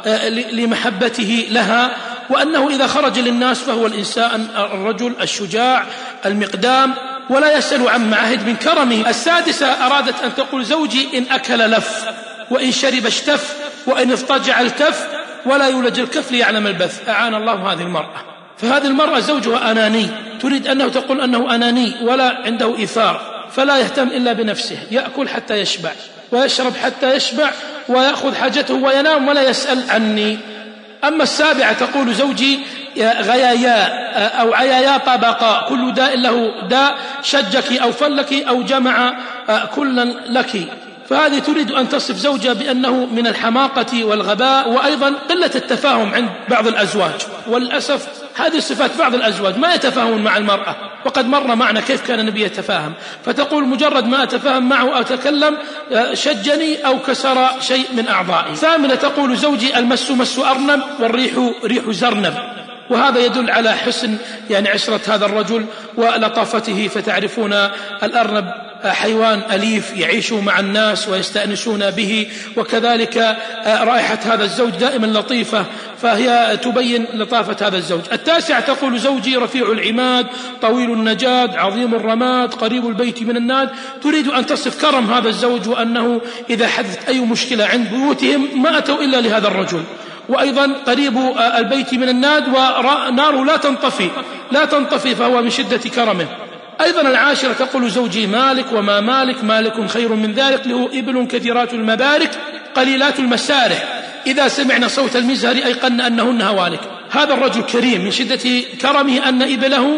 لمحبته لها، وأنه إذا خرج للناس فهو الإنسان الرجل الشجاع المقدام ولا يسأل عن معاهد من كرمه. السادسة أرادت أن تقول زوجي إن أكل لف، وإن شرب اشتف، وإن اضطجع التف، ولا يولج الكف ليعلم البث. أعان الله هذه المرأة. فهذه المرأة زوجها أناني، تريد أنه تقول أنه أناني ولا عنده إيثار، فلا يهتم إلا بنفسه، يأكل حتى يشبع ويشرب حتى يشبع ويأخذ حاجته وينام ولا يسأل عني. أما السابعة تقول زوجي غيايا أو عيايا طبقا، كل داء له داء، شجك أو فلك أو جمع كلا لك. فهذه تريد أن تصف زوجها بأنه من الحماقة والغباء وأيضا قلة التفاهم عند بعض الأزواج. وللأسف هذه صفات بعض الأزواج، ما يتفاهمون مع المرأة، وقد مر معنا كيف كان النبي يتفاهم، فتقول مجرد ما أتفاهم معه أو أتكلم شجني أو كسر شيء من أعضائي. ثامنة تقول زوجي المس مس أرنب والريح ريح زرنب، وهذا يدل على حسن عشرة هذا الرجل ولطافته. فتعرفون الأرنب حيوان أليف يعيش مع الناس ويستأنسون به، وكذلك رائحة هذا الزوج دائما لطيفة، فهي تبين لطافة هذا الزوج. التاسعة تقول زوجي رفيع العماد طويل النجاد عظيم الرماد قريب البيت من الناد، تريد أن تصف كرم هذا الزوج وأنه إذا حدثت أي مشكلة عند بيوتهم ما أتوا إلا لهذا الرجل، وأيضا قريب البيت من الناد وناره لا تنطفي فهو من شدة كرمه. أيضا العاشرة تقول زوجي مالك وما مالك خير من ذلك، له إبل كثيرات المبارك قليلات المسارح، إذا سمعنا صوت المزهر أيقن أنهن هوالك. هذا الرجل كريم من شدة كرمه أن إبله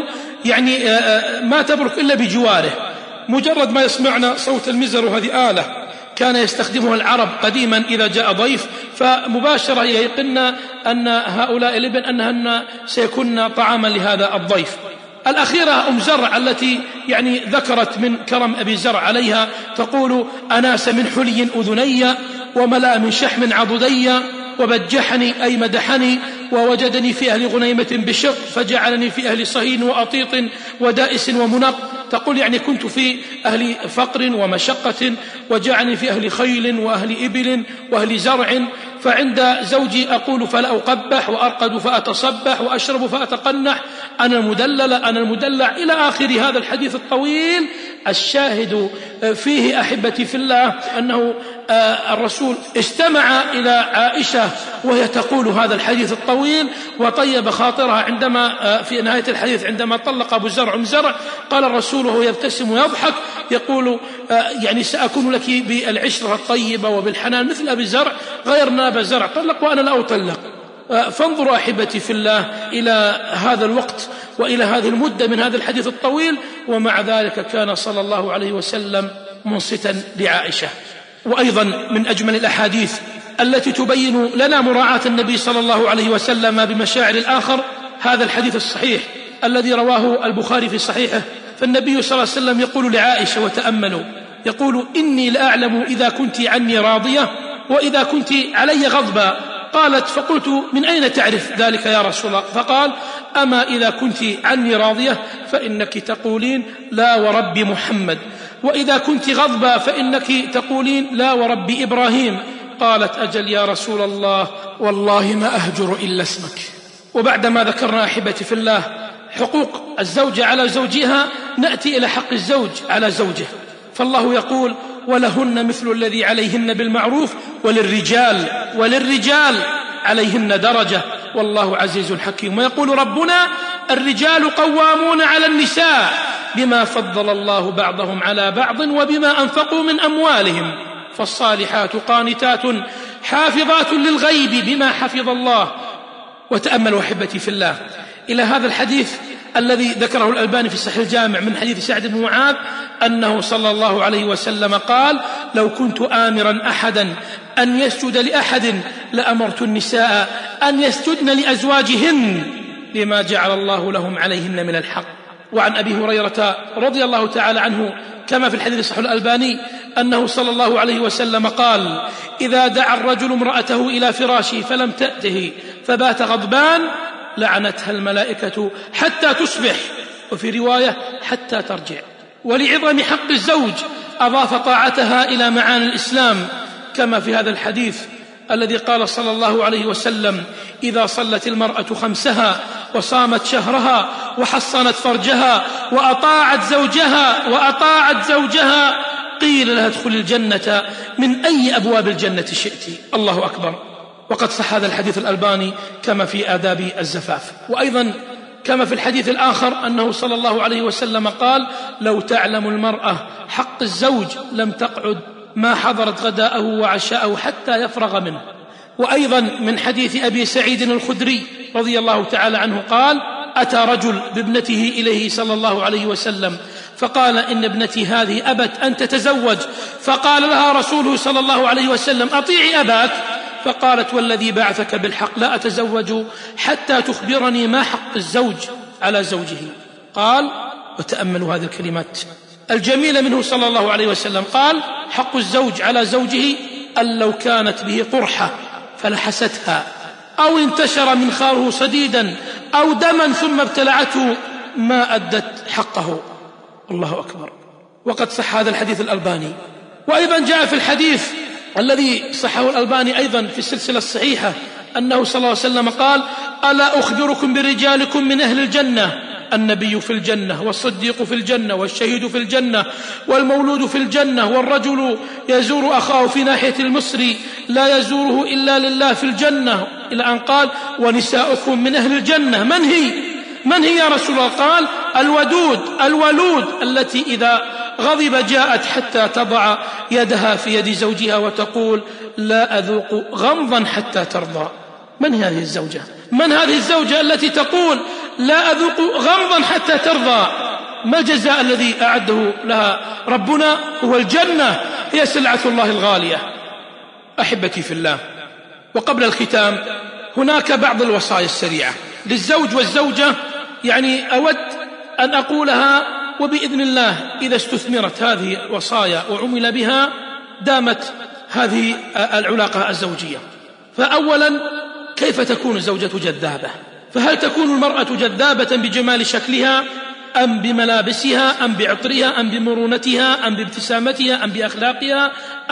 ما تبرك إلا بجواره، مجرد ما يسمعنا صوت المزهر، وهذه آلة كان يستخدمها العرب قديما إذا جاء ضيف، فمباشرة ييقن أن هؤلاء الإبل أنهن سيكون طعاما لهذا الضيف. الأخيرة أم زرع التي ذكرت من كرم أبي زرع عليها، تقول أناس من حلي أذني وملأ من شحم عضدي، وبجحني أي مدحني، ووجدني في أهل غنيمة بشق فجعلني في أهل صهين وأطيط ودائس ومنق. تقول كنت في أهل فقر ومشقة وجعلني في أهل خيل وأهل إبل وأهل زرع، فعند زوجي أقول فلا أقبح، وأرقد فأتصبح، وأشرب فأتقنح، أنا المدلع إلى آخر هذا الحديث الطويل. الشاهد فيه أحبتي في الله أنه الرسول استمع إلى عائشة وهي تقول هذا الحديث الطويل، وطيب خاطرها عندما في نهاية الحديث عندما طلق أبو زرع أم زرع قال الرسول وهو يبتسم ويضحك يقول سأكون لك بالعشرة الطيبة وبالحنان مثل أبي زرع، غير أبا زرع طلق وأنا لا أطلق. فانظروا أحبتي في الله إلى هذا الوقت وإلى هذه المدة من هذا الحديث الطويل، ومع ذلك كان صلى الله عليه وسلم منصتا لعائشة. وأيضا من أجمل الأحاديث التي تبين لنا مراعاة النبي صلى الله عليه وسلم بمشاعر الآخر هذا الحديث الصحيح الذي رواه البخاري في صحيحه. فالنبي صلى الله عليه وسلم يقول لعائشة، وتأملوا، يقول إني لأعلم إذا كنت عني راضية وإذا كنت علي غضبا. قالت فقلت من أين تعرف ذلك يا رسول الله؟ فقال أما إذا كنت عني راضية فإنك تقولين لا ورب محمد، وإذا كنت غضبا فإنك تقولين لا ورب إبراهيم. قالت أجل يا رسول الله والله ما أهجر إلا اسمك. وبعدما ذكرنا أحبتي في الله حقوق الزوجة على زوجها نأتي إلى حق الزوج على زوجه. فالله يقول ولهن مثل الذي عليهن بالمعروف وللرجال عليهن درجة والله عزيز حكيم. ويقول ربنا الرجال قوامون على النساء بما فضل الله بعضهم على بعض وبما أنفقوا من أموالهم، فالصالحات قانتات حافظات للغيب بما حفظ الله. وتأملوا أحبتي في الله إلى هذا الحديث الذي ذكره الألباني في صحيح الجامع من حديث سعد بن معاذ أنه صلى الله عليه وسلم قال لو كنت آمرا أحدا أن يسجد لأحد لأمرت النساء أن يسجدن لأزواجهن لما جعل الله لهم عليهن من الحق. وعن أبي هريرة رضي الله تعالى عنه كما في الحديث صحيح الألباني أنه صلى الله عليه وسلم قال إذا دعا الرجل امرأته إلى فراشه فلم تأته فبات غضبان لعنتها الملائكة حتى تصبح، وفي رواية حتى ترجع. ولعظم حق الزوج أضاف طاعتها إلى معاني الإسلام كما في هذا الحديث الذي قال صلى الله عليه وسلم: إذا صلت المرأة خمسها وصامت شهرها وحصنت فرجها وأطاعت زوجها قيل لها ادخل الجنة من أي أبواب الجنة شئت. الله أكبر. وقد صح هذا الحديث الألباني كما في آداب الزفاف. وأيضا كما في الحديث الآخر أنه صلى الله عليه وسلم قال: لو تعلم المرأة حق الزوج لم تقعد ما حضرت غداءه وعشاءه حتى يفرغ منه. وأيضا من حديث أبي سعيد الخدري رضي الله تعالى عنه قال: أتى رجل بابنته إليه صلى الله عليه وسلم فقال: إن ابنتي هذه أبت أن تتزوج. فقال لها رسوله صلى الله عليه وسلم: أطيعي أباك. فقالت: والذي بعثك بالحق لا أتزوج حتى تخبرني ما حق الزوج على زوجه. قال، وتأملوا هذه الكلمات الجميلة منه صلى الله عليه وسلم، قال: حق الزوج على زوجه أن لو كانت به قرحة فلحستها، أو انتشر منخاره صديدا، أو دما ثم ابتلعته، ما أدت حقه. الله أكبر. وقد صح هذا الحديث الألباني. وأيضا جاء في الحديث الذي صحه الألباني أيضا في السلسلة الصحيحة أنه صلى الله عليه وسلم قال: ألا أخبركم برجالكم من أهل الجنة؟ النبي في الجنة، والصديق في الجنة، والشهيد في الجنة، والمولود في الجنة، والرجل يزور أخاه في ناحية المصري لا يزوره إلا لله في الجنة، إلى أن قال: ونساؤكم من أهل الجنة. من هي يا رسول الله؟ قال: الولود التي إذا غضب جاءت حتى تضع يدها في يد زوجها وتقول: لا أذوق غمضا حتى ترضى. من هذه الزوجة؟ من هذه الزوجة التي تقول: لا أذوق غمضا حتى ترضى؟ ما الجزاء الذي أعده لها ربنا؟ هو الجنة، هي سلعة الله الغالية. أحبتي في الله، وقبل الختام هناك بعض الوصايا السريعة للزوج والزوجة، يعني أود أن أقولها، وبإذن الله إذا استثمرت هذه الوصايا وعمل بها دامت هذه العلاقة الزوجية. فأولا، كيف تكون الزوجة جذابة؟ فهل تكون المرأة جذابة بجمال شكلها، أم بملابسها، أم بعطرها، أم بمرونتها، أم بابتسامتها، أم بأخلاقها،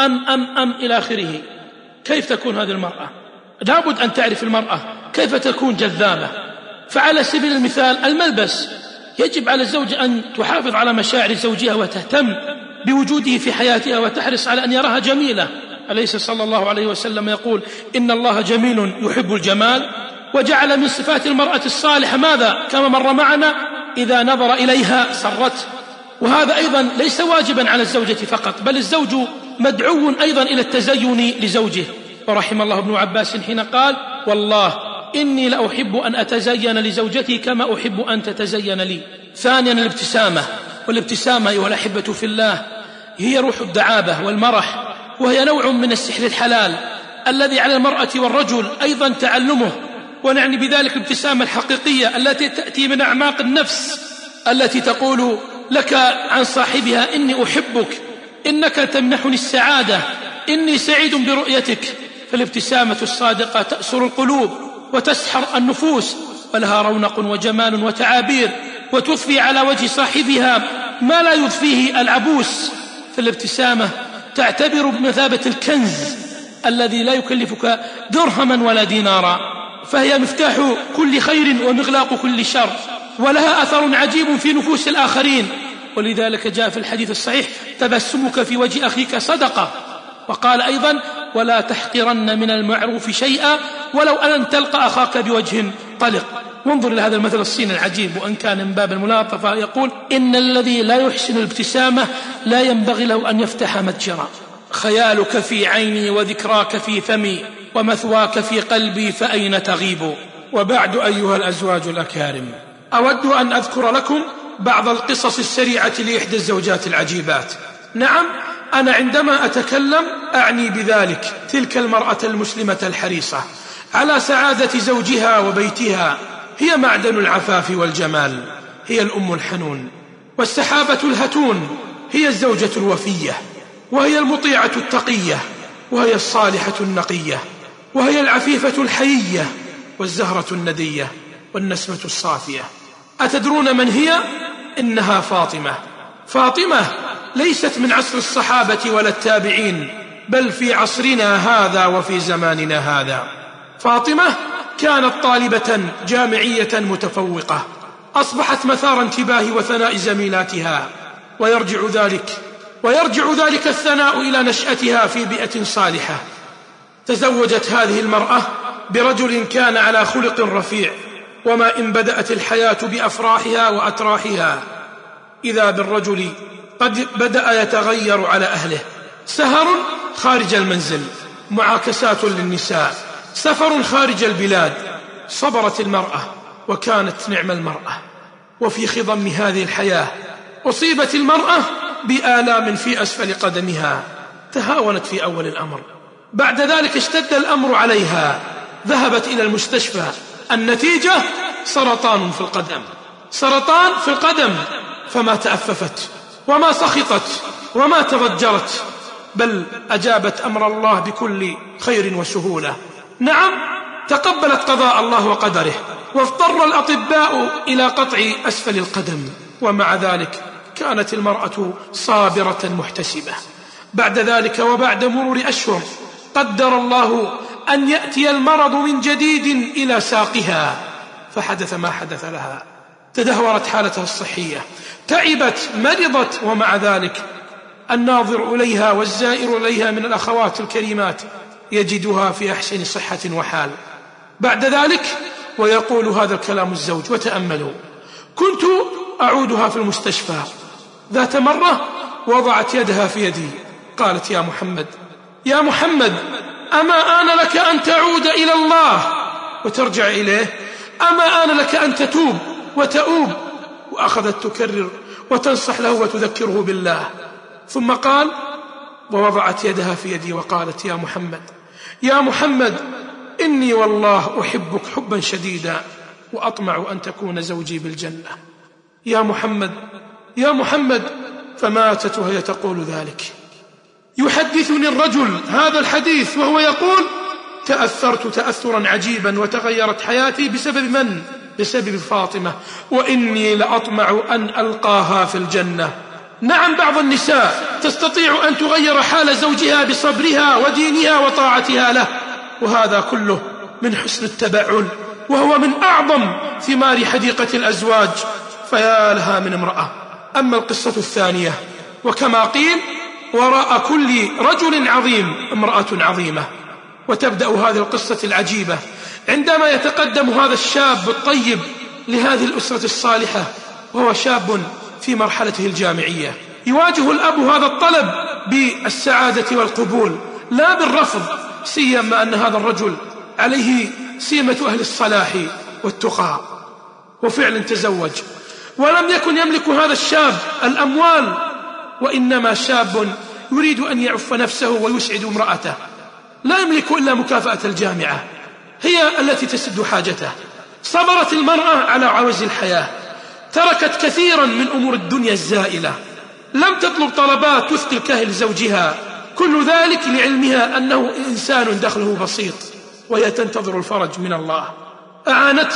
أم إلى آخره؟ كيف تكون هذه المرأة؟ لابد أن تعرف المرأة كيف تكون جذابة. فعلى سبيل المثال الملبس، يجب على الزوجة أن تحافظ على مشاعر زوجها وتهتم بوجوده في حياتها وتحرص على أن يراها جميلة. أليس صلى الله عليه وسلم يقول: إن الله جميل يحب الجمال؟ وجعل من صفات المرأة الصالحة ماذا؟ كما مر معنا: إذا نظر إليها سرته. وهذا أيضا ليس واجبا على الزوجة فقط، بل الزوج مدعو أيضا إلى التزين لزوجه. ورحم الله ابن عباس حين قال: والله إني لأحب أن أتزين لزوجتي كما أحب أن تتزين لي. ثانيا، الابتسامة. والابتسامة أيها الأحبة في الله هي روح الدعابة والمرح، وهي نوع من السحر الحلال الذي على المرأة والرجل أيضا تعلمه. ونعني بذلك الابتسامة الحقيقية التي تأتي من أعماق النفس، التي تقول لك عن صاحبها: إني أحبك، إنك تمنحني السعادة، إني سعيد برؤيتك. فالابتسامة الصادقة تأسر القلوب وتسحر النفوس، ولها رونق وجمال وتعابير، وتضفي على وجه صاحبها ما لا يضفيه العبوس. فالابتسامة تعتبر بمثابة الكنز الذي لا يكلفك درهما ولا دينارا، فهي مفتاح كل خير ومغلاق كل شر، ولها أثر عجيب في نفوس الآخرين. ولذلك جاء في الحديث الصحيح: تبسمك في وجه أخيك صدقة. وقال أيضا: ولا تحقرن من المعروف شيئا ولو أن تلقى أخاك بوجه طلق. وانظر إلى هذا المثل الصيني العجيب، وأن كان من باب الملاطفة، يقول: إن الذي لا يحسن الابتسامة لا ينبغي له أن يفتح متجرا. خيالك في عيني وذكراك في فمي ومثواك في قلبي فأين تغيب. وبعد أيها الأزواج الأكارم، أود أن أذكر لكم بعض القصص السريعة لإحدى الزوجات العجيبات. نعم، أنا عندما أتكلم أعني بذلك تلك المرأة المسلمة الحريصة على سعادة زوجها وبيتها. هي معدن العفاف والجمال، هي الأم الحنون والسحابة الهتون، هي الزوجة الوفية، وهي المطيعة التقية، وهي الصالحة النقية، وهي العفيفة الحيية، والزهرة الندية، والنسمة الصافية. أتدرون من هي؟ إنها فاطمة. فاطمة ليست من عصر الصحابة ولا التابعين، بل في عصرنا هذا وفي زماننا هذا. فاطمة كانت طالبة جامعية متفوقة، أصبحت مثار انتباه وثناء زميلاتها، ويرجع ذلك الثناء إلى نشأتها في بيئة صالحة. تزوجت هذه المرأة برجل كان على خلق رفيع، وما إن بدأت الحياة بأفراحها وأتراحها إذا بالرجل قد بدأ يتغير على أهله. سهر خارج المنزل، معاكسات للنساء، سفر خارج البلاد. صبرت المرأة وكانت نعم المرأة. وفي خضم هذه الحياة أصيبت المرأة بآلام في أسفل قدمها، تهاونت في أول الأمر، بعد ذلك اشتد الأمر عليها، ذهبت إلى المستشفى. النتيجة سرطان في القدم، سرطان في القدم. فما تأففت وما سخطت وما تضجرت، بل أجابت أمر الله بكل خير وسهولة. نعم، تقبلت قضاء الله وقدره، واضطر الأطباء إلى قطع أسفل القدم، ومع ذلك كانت المرأة صابرة محتسبة. بعد ذلك وبعد مرور أشهر قدر الله أن يأتي المرض من جديد إلى ساقها، فحدث ما حدث لها. تدهورت حالتها الصحية، تعبت، مرضت، ومع ذلك الناظر إليها والزائر إليها من الأخوات الكريمات يجدها في أحسن صحة وحال. بعد ذلك ويقول هذا الكلام الزوج، وتأملوا: كنت أعودها في المستشفى، ذات مرة وضعت يدها في يدي، قالت: يا محمد، يا محمد، أما آن لك أن تعود إلى الله وترجع إليه؟ أما آن لك أن تتوب وتؤوب؟ وأخذت تكرر وتنصح له وتذكره بالله. ثم قال: ووضعت يدها في يدي وقالت: يا محمد، يا محمد، إني والله أحبك حبا شديدا، وأطمع أن تكون زوجي بالجنة. يا محمد، يا محمد. فماتت وهي تقول ذلك. يحدثني الرجل هذا الحديث وهو يقول: تأثرت تأثرا عجيبا وتغيرت حياتي بسبب من؟ بسبب فاطمة، وإني لأطمع أن ألقاها في الجنة. نعم، بعض النساء تستطيع أن تغير حال زوجها بصبرها ودينها وطاعتها له، وهذا كله من حسن التبعل، وهو من أعظم ثمار حديقة الأزواج. فيا لها من امرأة. أما القصة الثانية، وكما قيل: وراء كل رجل عظيم امرأة عظيمة. وتبدأ هذه القصة العجيبة عندما يتقدم هذا الشاب الطيب لهذه الأسرة الصالحة، وهو شاب في مرحلته الجامعية. يواجه الأب هذا الطلب بالسعادة والقبول، لا بالرفض، سيما أن هذا الرجل عليه سيمة أهل الصلاح والتقى. وفعلا تزوج، ولم يكن يملك هذا الشاب الأموال، وإنما شاب يريد أن يعف نفسه ويسعد امرأته، لا يملك إلا مكافأة الجامعة، هي التي تسد حاجته. صبرت المرأة على عوز الحياة، تركت كثيرا من أمور الدنيا الزائلة، لم تطلب طلبات تثقل كاهل زوجها، كل ذلك لعلمها أنه إنسان دخله بسيط، وهي تنتظر الفرج من الله. أعانته،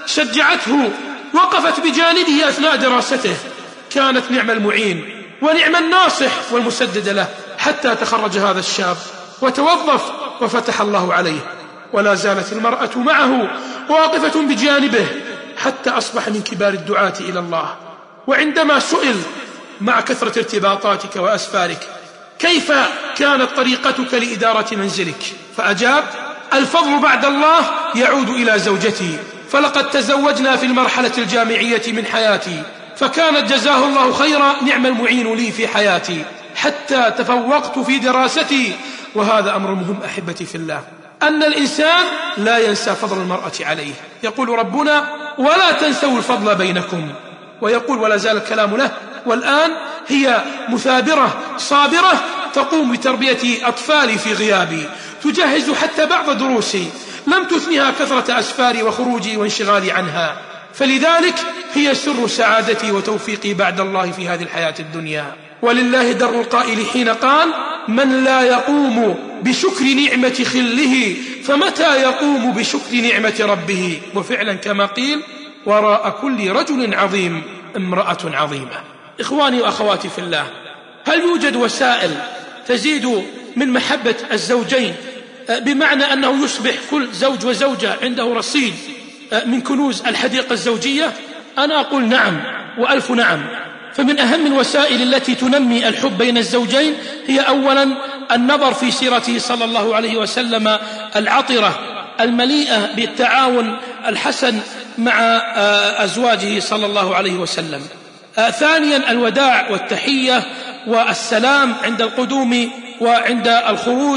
شجعته، وقفت بجانبه أثناء دراسته، كانت نعم المعين ونعم الناصح والمسدد له، حتى تخرج هذا الشاب وتوظف وفتح الله عليه. ولا زالت المرأة معه واقفة بجانبه حتى أصبح من كبار الدعاة إلى الله. وعندما سئل مع كثرة ارتباطاتك وأسفارك كيف كانت طريقتك لإدارة منزلك، فأجاب: الفضل بعد الله يعود إلى زوجتي، فلقد تزوجنا في المرحلة الجامعية من حياتي، فكانت جزاه الله خيرا نعم المعين لي في حياتي حتى تفوقت في دراستي. وهذا أمر مهم أحبتي في الله، أن الإنسان لا ينسى فضل المرأة عليه. يقول ربنا: ولا تنسوا الفضل بينكم. ويقول ولا زال الكلام له: والآن هي مثابرة صابرة تقوم بتربية أطفالي في غيابي، تجهز حتى بعض دروسي، لم تثنها كثرة أسفاري وخروجي وانشغالي عنها، فلذلك هي سر سعادتي وتوفيقي بعد الله في هذه الحياة الدنيا. ولله در القائل حين قال: من لا يقوم بشكر نعمة خله فمتى يقوم بشكر نعمة ربه. وفعلا كما قيل: وراء كل رجل عظيم امرأة عظيمة. إخواني وأخواتي في الله، هل يوجد وسائل تزيد من محبة الزوجين، بمعنى أنه يصبح كل زوج وزوجة عنده رصيد من كنوز الحديقة الزوجية؟ أنا أقول نعم وألف نعم. فمن أهم الوسائل التي تنمي الحب بين الزوجين هي أولا النظر في سيرته صلى الله عليه وسلم العطرة المليئة بالتعاون الحسن مع أزواجه صلى الله عليه وسلم. ثانيا الوداع والتحية والسلام عند القدوم وعند الخروج،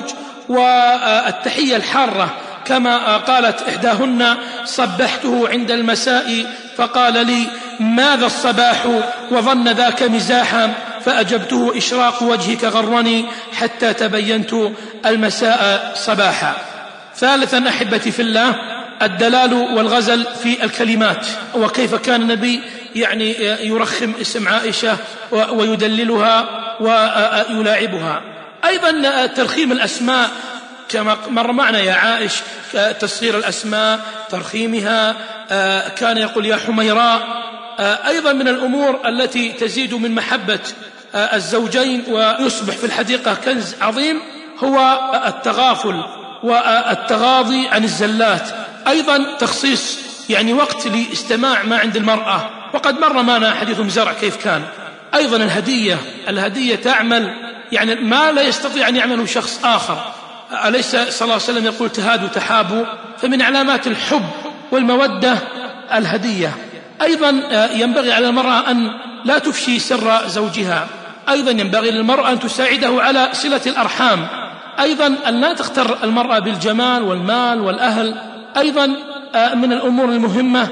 والتحية الحارة، كما قالت إحداهن: صبحته عند المساء فقال لي: ماذا الصباح؟ وظن ذاك مزاحا، فأجبته: إشراق وجهك غرني حتى تبينت المساء صباحا. ثالثا أحبتي في الله الدلال والغزل في الكلمات، وكيف كان النبي يرخم اسم عائشة ويدللها ويلاعبها. أيضا ترخيم الأسماء كما مر معنا يا عائش، تصغير الأسماء، ترخيمها، كان يقول يا حميراء. أيضا من الأمور التي تزيد من محبة الزوجين ويصبح في الحديقة كنز عظيم هو التغافل والتغاضي عن الزلات. أيضا تخصيص وقت لاستماع ما عند المرأة، وقد مر معنا حديث زرع كيف كان. أيضا الهدية تعمل ما لا يستطيع أن يعمله شخص آخر. أليس صلى الله عليه وسلم يقول: تهادوا تحابوا؟ فمن علامات الحب والمودة الهدية. أيضا ينبغي على المرأة أن لا تفشي سر زوجها. أيضا ينبغي للمرأة أن تساعده على صلة الأرحام. أيضا أن لا تغتر المرأة بالجمال والمال والأهل. أيضا من الأمور المهمة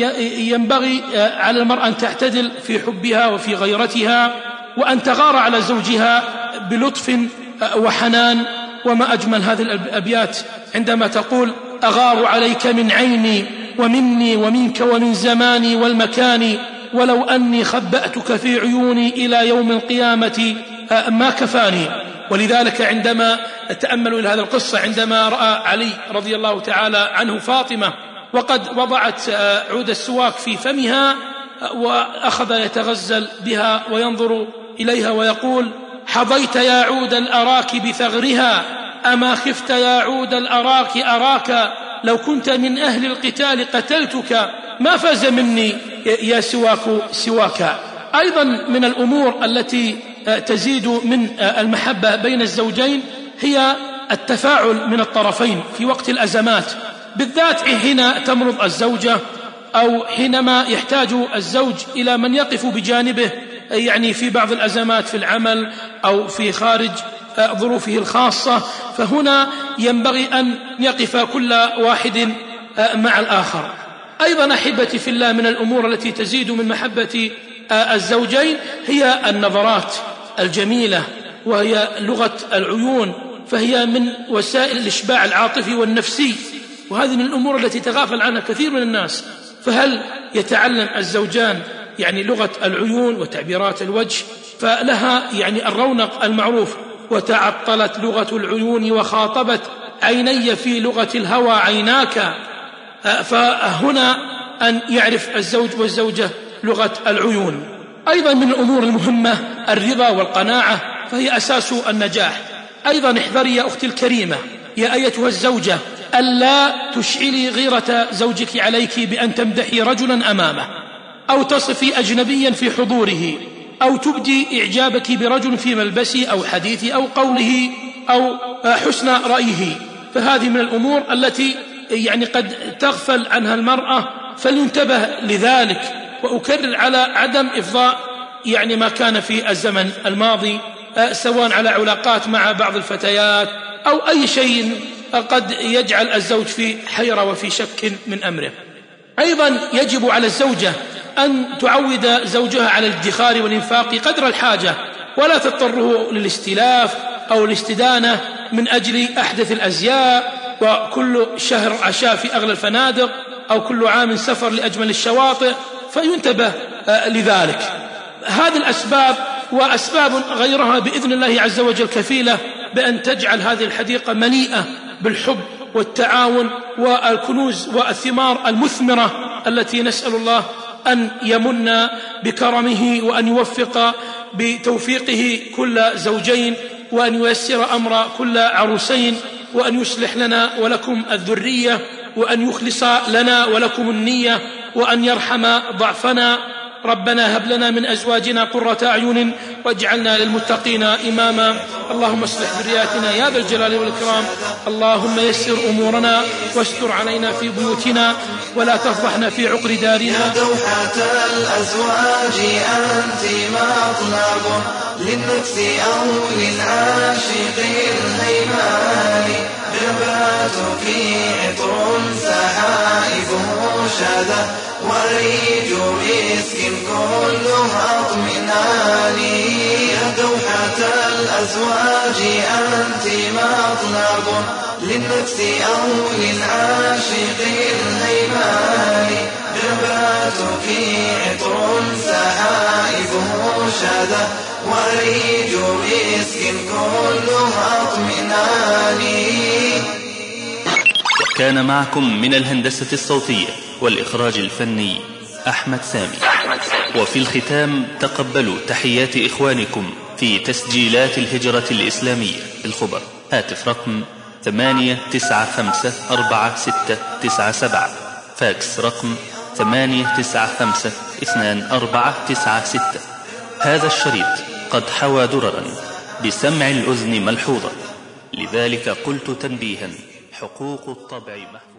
ينبغي على المرأة أن تعتدل في حبها وفي غيرتها، وأن تغار على زوجها بلطف وحنان. وما أجمل هذه الأبيات عندما تقول: أغار عليك من عيني ومني ومنك ومن زماني والمكان، ولو أني خبأتك في عيوني إلى يوم القيامة ما كفاني. ولذلك عندما تأملوا إلى هذه القصة، عندما رأى علي رضي الله تعالى عنه فاطمة وقد وضعت عود السواك في فمها، وأخذ يتغزل بها وينظر إليها ويقول: حظيت يا عود الأراك بثغرها، أما خفت يا عود الأراك أراك، لو كنت من أهل القتال قتلتك، ما فاز مني يا سواك سواك. أيضا من الأمور التي تزيد من المحبة بين الزوجين هي التفاعل من الطرفين في وقت الأزمات، بالذات حين تمرض الزوجة أو حينما يحتاج الزوج إلى من يقف بجانبه في بعض الأزمات في العمل أو في خارج ظروفه الخاصة. فهنا ينبغي أن يقف كل واحد مع الآخر. أيضا أحبتي في الله من الأمور التي تزيد من محبة الزوجين هي النظرات الجميلة، وهي لغة العيون، فهي من وسائل الإشباع العاطفي والنفسي، وهذه من الأمور التي تغافل عنها كثير من الناس. فهل يتعلم الزوجان لغة العيون وتعبيرات الوجه؟ فلها الرونق المعروف: وتعطلت لغة العيون وخاطبت عيني في لغة الهوى عيناك. فهنا أن يعرف الزوج والزوجة لغة العيون. أيضا من الأمور المهمة الرضا والقناعة، فهي أساس النجاح. أيضا احذري يا أختي الكريمة يا أيتها الزوجة ألا تشعلي غيرة زوجك عليك بأن تمدحي رجلا أمامه، أو تصفي أجنبيا في حضوره، أو تبدي إعجابك برجل في ملبسه أو حديثه أو قوله أو حسن رأيه. فهذه من الأمور التي قد تغفل عنها المرأة، فلينتبه لذلك. وأكرر على عدم إفضاء ما كان في الزمن الماضي، سواء على علاقات مع بعض الفتيات أو أي شيء قد يجعل الزوج في حيرة وفي شك من أمره. أيضا يجب على الزوجة أن تعود زوجها على الادخار والإنفاق قدر الحاجة، ولا تضطره للاستلاف أو الاستدانة من أجل أحدث الأزياء، وكل شهر عشاء في أغلى الفنادق، أو كل عام سفر لأجمل الشواطئ. فينتبه لذلك. هذه الأسباب وأسباب غيرها بإذن الله عز وجل كفيلة بأن تجعل هذه الحديقة مليئة بالحب والتعاون والكنوز والثمار المثمرة التي نسأل الله أن يمن بكرمه وأن يوفق بتوفيقه كل زوجين وأن ييسر أمر كل عروسين، وأن يصلح لنا ولكم الذرية، وأن يخلص لنا ولكم النية، وأن يرحم ضعفنا. ربنا هب لنا من أزواجنا قرة أعين واجعلنا للمتقين إماما. اللهم اصلح ذرياتنا يا ذا الجلال والإكرام. اللهم يسر أمورنا واستر علينا في بيوتنا ولا تفضحنا في عقر دارنا. يا دوحة الأزواج أنت مطلب للنفس أو للعاشق الهيمان، جبهتك عطر سحائبه شذا وريج مسك كله اطمئنان. يا دوحة الأزواج أنت مطلب للنفس أو للعاشق الهيمان، جبهتك عطر سحائبه شذا وريج مسك كله اطمئنان. كان معكم من الهندسة الصوتية والإخراج الفني أحمد سامي. وفي الختام تقبلوا تحيات إخوانكم في تسجيلات الهجرة الإسلامية بالخبر. هاتف رقم 8954697، فاكس رقم 8952496. هذا الشريط قد حوى دررا بسمع الأذن ملحوظة، لذلك قلت تنبيها: حقوق الطبع محفوظة.